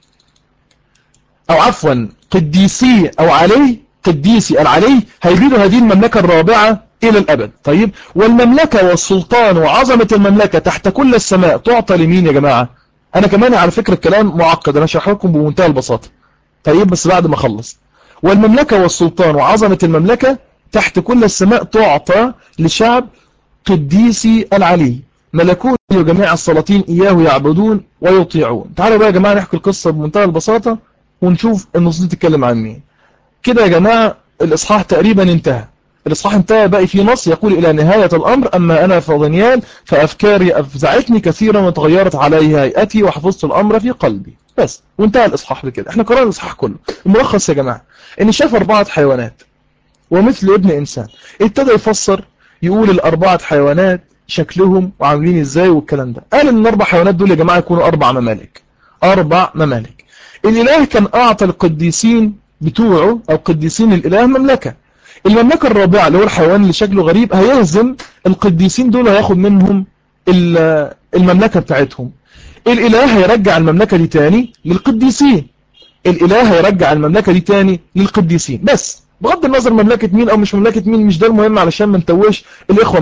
أو عفوا قديسي العلي هيبيدوا هذه المملكة الرابعة إلى الأبد. طيب، والمملكة والسلطان وعظمة المملكة تحت كل السماء تعطى لمين يا جماعة؟ أنا كمان على فكرة الكلام معقد، أنا شرح لكم بمنتهى البساطة. طيب، بس بعد ما أخلص. والمملكة والسلطان وعظمة المملكة تحت كل السماء تعطى لشعب قديسي العلي ملكوت وجميع السلاطين إياه يعبدون ويطيعون. تعالوا بقى يا جماعة نحكي القصة بمنتهى البساطة ونشوف النصوص دي تتكلم عن مين. كده يا جماعة الإصحاح تقريبا انتهى. الإصحاح انتهى، باقي في نص يقول إلى نهاية الأمر أما أنا فضنيان فأفكاري أفزعتني كثيرا وتغيرت علي هيئتي وحفظت الأمر في قلبي. بس وانتهى الإصحاح بكده. احنا قرأنا الإصحاح كله. الملخص يا جماعة إن شاف 4 حيوانات ومثل ابن إنسان. ابتدى يفسر يقول ال4 حيوانات شكلهم وعاملين إزاي والكلام ده. قال إن ال4 حيوانات دول يا جماعة يكونوا 4 ممالك. 4 ممالك. الإله كان أعطى القديسين بتوعه أو قديسين الإله مملكة. المملكة الرابعة اللي هو الحيوان اللي شكله غريب هيهزم القديسين دول هياخد منهم المملكة بتاعتهم. الإله هيرجع المملكة دي تاني للقديسين. الإله هيرجع المملكة دي تاني للقديسين. بس بغض النظر مملكة مين أو مش مملكة مين مش ده المهم، علشان ما نتوش الإخوة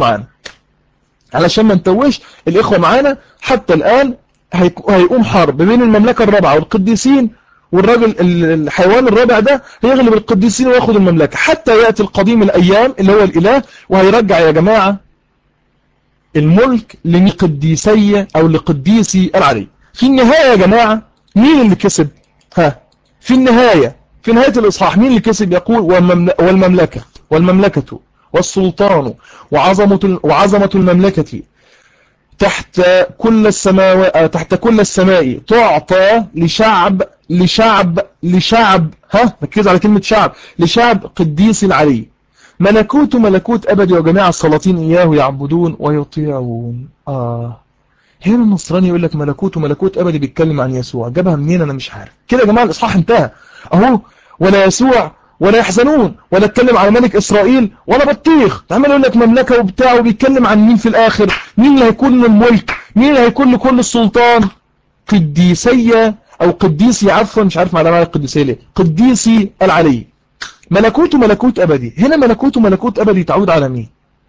معانا. حتى الآن هيقوم حرب بين المملكة الرابعة والقديسين، والراجل الحيوان الرابع ده هيغلب القديسين وياخد المملكة حتى يأتي القديم الأيام اللي هو الإله وهيرجع يا جماعة الملك لقديسي أو لقديسي العلي. في النهاية يا جماعة مين اللي كسب؟ في نهاية الإصحاح مين اللي كسب؟ يقول والمملكة والسلطان وعظمة المملكة تحت كل السماء تعطى لشعب ركز على كلمة شعب، لشعب قديس العلي ملكوت أبدي وجميع السلاطين إياه يعبدون ويطيعون. هنا النصراني يقول لك ملكوت أبدي بيتكلم عن يسوع. جابها منين؟ أنا مش عارف. كده يا جماعة الإصحاح انتهى أهو. ولا يسوع ولا يحزنون ولا اتكلم على ملك إسرائيل ولا بطيخ. عمال يقول لك مملكة وبتاع وبيتكلم عن مين في الآخر؟ مين اللي هيكون الملك؟ مين اللي هيكون لكل السلطان؟ قديسية أو قديسي عفوا مش عارف معنى القديسية ليه. قديسي العلي ملكوت أبدي. هنا ملكوت أبدي تعود على مين؟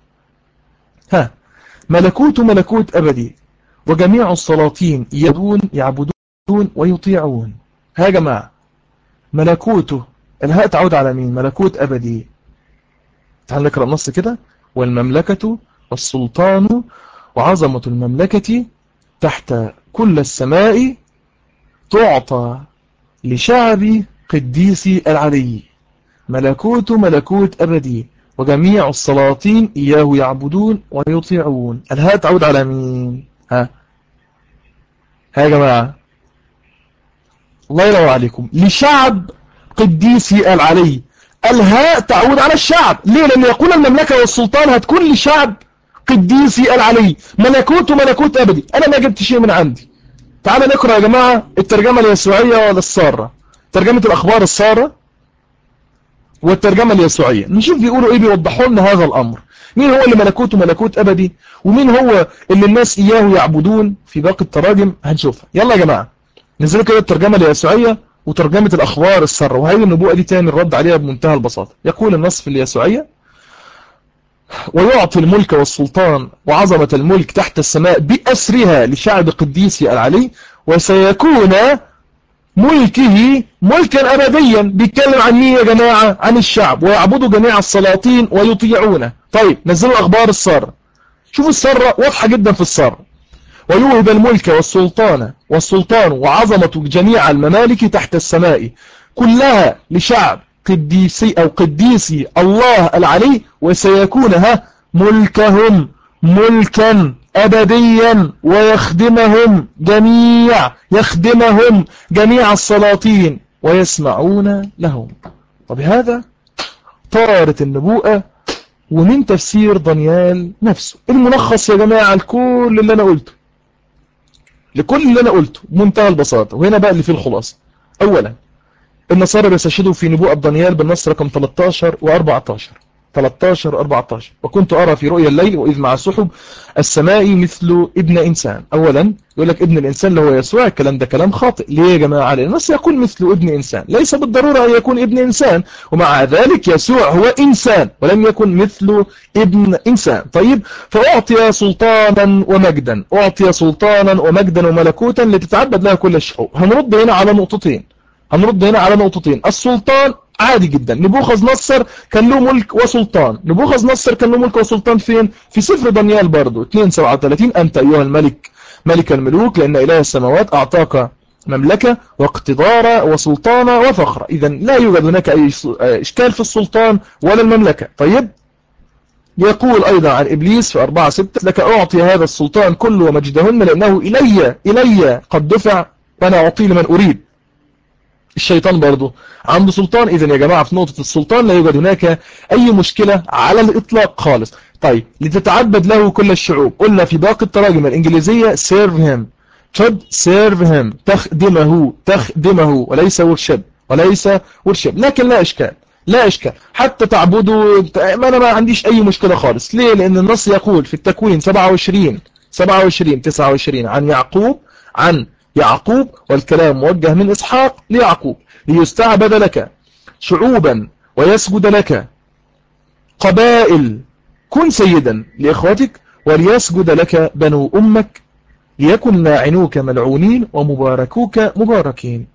ملكوت أبدي وجميع السلاطين يعبدون ويطيعون. يا جماعة ملكوته الهاء تعود على مين؟ ملكوت أبدي. تعال نقرأ النص كده. والمملكة والسلطان وعظمة المملكة تحت كل السماء تعطى لشعب قديسي العلي ملكوت أبدي وجميع السلاطين إياه يعبدون ويطيعون. الهاء تعود على مين؟ يا جماعة الله ينور عليكم. لشعب قديسي العلي. الهاء تعود على الشعب. ليه؟ لأن يقول المملكة والسلطان هتكون لشعب قديسي العلي ملكوت أبدي. أنا ما جبت شيء من عندي. تعال نقرأ يا جماعة الترجمة اليسوعية للسارة، ترجمة الأخبار السارة والترجمة اليسوعية. نشوف بيقولوا ايه، بيوضحوا لنا هذا الامر. مين هو اللي ملكوته ملكوت ابدي، ومين هو اللي الناس اياه يعبدون؟ في باقي التراجم هنشوفها. يلا يا جماعة نزلوا كده الترجمة اليسوعية وترجمة الاخبار السارة، وهي النبوءة دي تاني الرد عليها بمنتهى البساطة. يقول النص في اليسوعية: ويعطي الملك والسلطان وعظمة الملك تحت السماء بأسرها لشعب قديسي العلي، وسيكون ملكه ملكا أبديا. بيتكلم عن مين يا جماعة؟ عن الشعب. ويعبدوا جميع السلاطين ويطيعونه. طيب نزلوا أخبار السارة، شوفوا السارة واضحة جدا في السارة: ويوهب الملك والسلطان وعظمة جميع الممالك تحت السماء كلها لشعب قديسي الله العلي، وسيكون ملكهم ملكا أبديا، ويخدمهم جميع السلاطين ويسمعون لهم. طب هذا طارت النبوءة ومن تفسير دانيال نفسه. الملخص يا جماعة لكل اللي أنا قلته بمنتهى البساطة، وهنا بقى اللي فيه الخلاصة. أولا النصارى بيستشهدوا في نبوءة دانيال بالنص رقم 13 و14. وكنت أرى في رؤيا الليل وإذ مع سحب السماء مثل ابن إنسان. أولا يقول لك ابن الإنسان اللي هو يسوع، الكلام ده كلام خاطئ. ليه يا جماعة؟ لأن النص يقول مثل ابن إنسان، ليس بالضرورة أن يكون ابن إنسان، ومع ذلك يسوع هو إنسان ولم يكن مثل ابن إنسان. طيب، فأعطي سلطانا ومجدا وملكوتا لتتعبد لها كل الشعوب. هنرد هنا على نقطتين. السلطان عادي جدا، نبوخذ نصر كان له ملك وسلطان فين؟ في سفر دانيال برضو 2:37: أنت أيها الملك ملك الملوك، لأن إله السماوات أعطاك مملكة واقتدارا وسلطانا وفخرا. إذا لا يوجد هناك أي إشكال في السلطان ولا المملكة. طيب، يقول أيضا عن إبليس في 4:6: لك أعطي هذا السلطان كله ومجدهن، لأنه إلي قد دفع وأنا أعطيه لمن أريد. الشيطان برضو عنده سلطان. إذن يا جماعة في نقطة السلطان لا يوجد هناك أي مشكلة على الإطلاق خالص. طيب، لتتعبد له كل الشعوب. قلنا في باقي التراجم الإنجليزية serve him، تخدمه وليس worship. لكن لا إشكال حتى تعبدوا، ما عنديش أي مشكلة خالص. ليه؟ لأن النص يقول في التكوين 27-29 عن يعقوب، والكلام موجه من إسحاق ليعقوب: ليستعبد لك شعوبا ويسجد لك قبائل، كن سيدا لإخوتك وليسجد لك بنو أمك، ليكن لاعنوك ملعونين ومباركوك مباركين.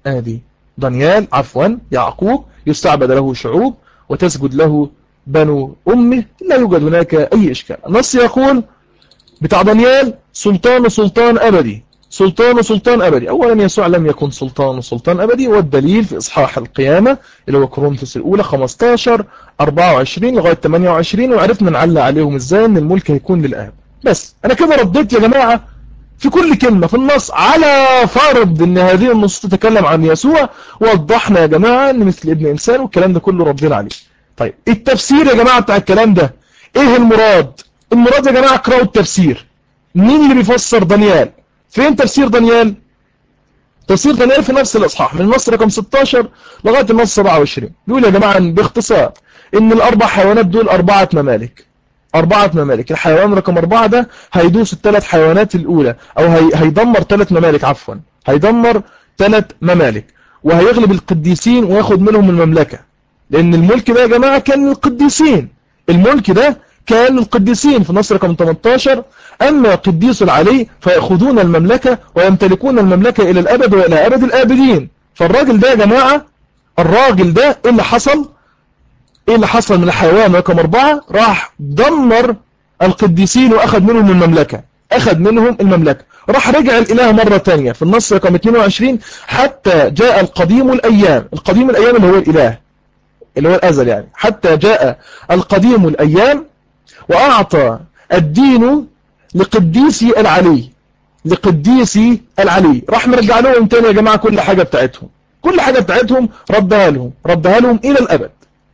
يعقوب يستعبد له شعوب وتسجد له بنو أمه، لا يوجد هناك أي إشكال. النص يقول بتاع دانيال سلطان أبدي. أولا يسوع لم يكن سلطان أبدي، والدليل في إصحاح القيامة اللي هو كورنثوس الأولى 15:24 لغاية 28، وعرفنا نعلق عليهم إزاي إن الملك هيكون للآب. بس أنا كده رديت يا جماعة في كل كلمة في النص، على فرض إن هذه النصوص تتكلم عن يسوع. وضحنا يا جماعة إن مثل ابن إنسان، والكلام ده كله ردينا عليه. طيب، التفسير يا جماعة بتاع الكلام ده إيه المراد يا جماعة؟ اقرأوا التفسير. مين اللي بيفسر دانيال؟ فين تفسير دانيال؟ تفسير دانيال في نفس الإصحاح من النص رقم 16 لغاية النص 27. بيقول يا جماعة باختصار إن الأربع حيوانات دول أربعة ممالك. الحيوان رقم 4 ده هيدوس الثلاث حيوانات الأولى، أو هيدمر 3 ممالك، هيدمر 3 ممالك، وهيغلب القديسين وياخد منهم المملكة. لأن الملك ده يا جماعة كان القديسين في النص رقم 18: أما قديس العلي فيأخذون المملكة ويمتلكون المملكة إلى الأبد وإلى أبد الآبدين. فالراجل ده يا جماعة، إيه اللي حصل من الحيوان رقم 4؟ راح دمر القديسين وأخذ منهم المملكة. راح رجع الإله مرة تانية في النص رقم 22: حتى جاء القديم الأيام اللي هو الإله اللي هو الأزل يعني. حتى جاء القديم الأيام وأعطى الدين لقديسي العلي. راح نرجع لهم تاني يا جماعة كل حاجة بتاعتهم ردها لهم إلى الأبد.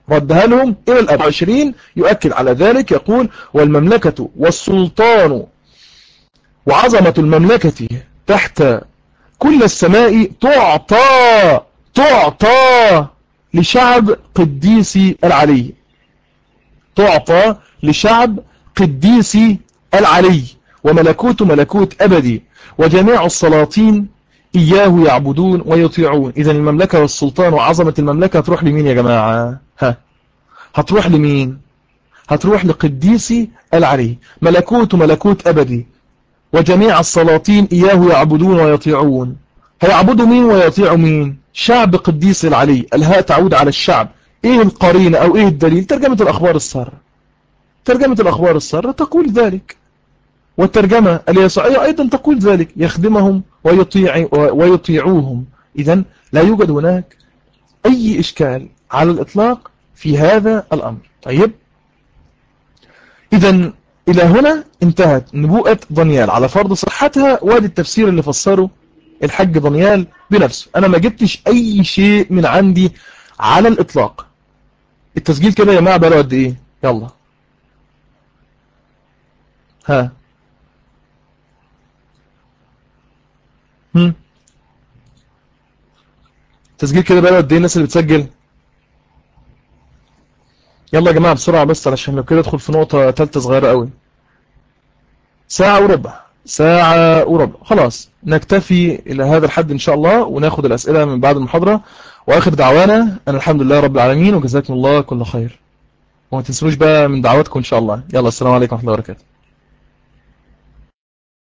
20 يؤكد على ذلك، يقول: والمملكة والسلطان وعظمة المملكة تحت كل السماء تعطى لشعب قديسي العلي، تعطى لشعب قديسي العلي، وملكوت ملكوت أبدي، وجميع السلاطين إياه يعبدون ويطيعون. إذا المملكة والسلطان وعظمة المملكة هتروح لمين يا جماعة؟ هتروح لمين؟ هتروح لقديسي العلي. ملكوت ملكوت أبدي، وجميع السلاطين إياه يعبدون ويطيعون. هيعبدوا مين ويطيعوا مين؟ شعب قديس العلي. الهاء تعود على الشعب. ايه القرينة او ايه الدليل؟ ترجمة الاخبار السارة. ترجمة الاخبار السارة تقول ذلك، والترجمة اليسوعية ايضا تقول ذلك، يخدمهم ويطيعوهم. اذا لا يوجد هناك اي اشكال على الاطلاق في هذا الامر. طيب، اذا الى هنا انتهت نبوءة دانيال على فرض صحتها، وادي التفسير اللي فسره الحاج دانيال بنفسه. انا ما جبتش اي شيء من عندي على الاطلاق. التسجيل كده يا جماعه بقاله قد ايه؟ يلا ها هم التسجيل كده بقاله قد ايه الناس اللي بتسجل؟ يلا يا جماعه بسرعه بس علشان لو كده ادخل في نقطه ثالثه صغيره قوي. ساعه وربع، ساعه وربع، خلاص نكتفي الى هذا الحد ان شاء الله، وناخد الاسئله من بعد المحاضره. واخر دعوانا ان الحمد لله رب العالمين، وجزاكم الله كل خير. وما تنسوش بقى من دعواتكم ان شاء الله. يلا السلام عليكم ورحمه الله وبركاته.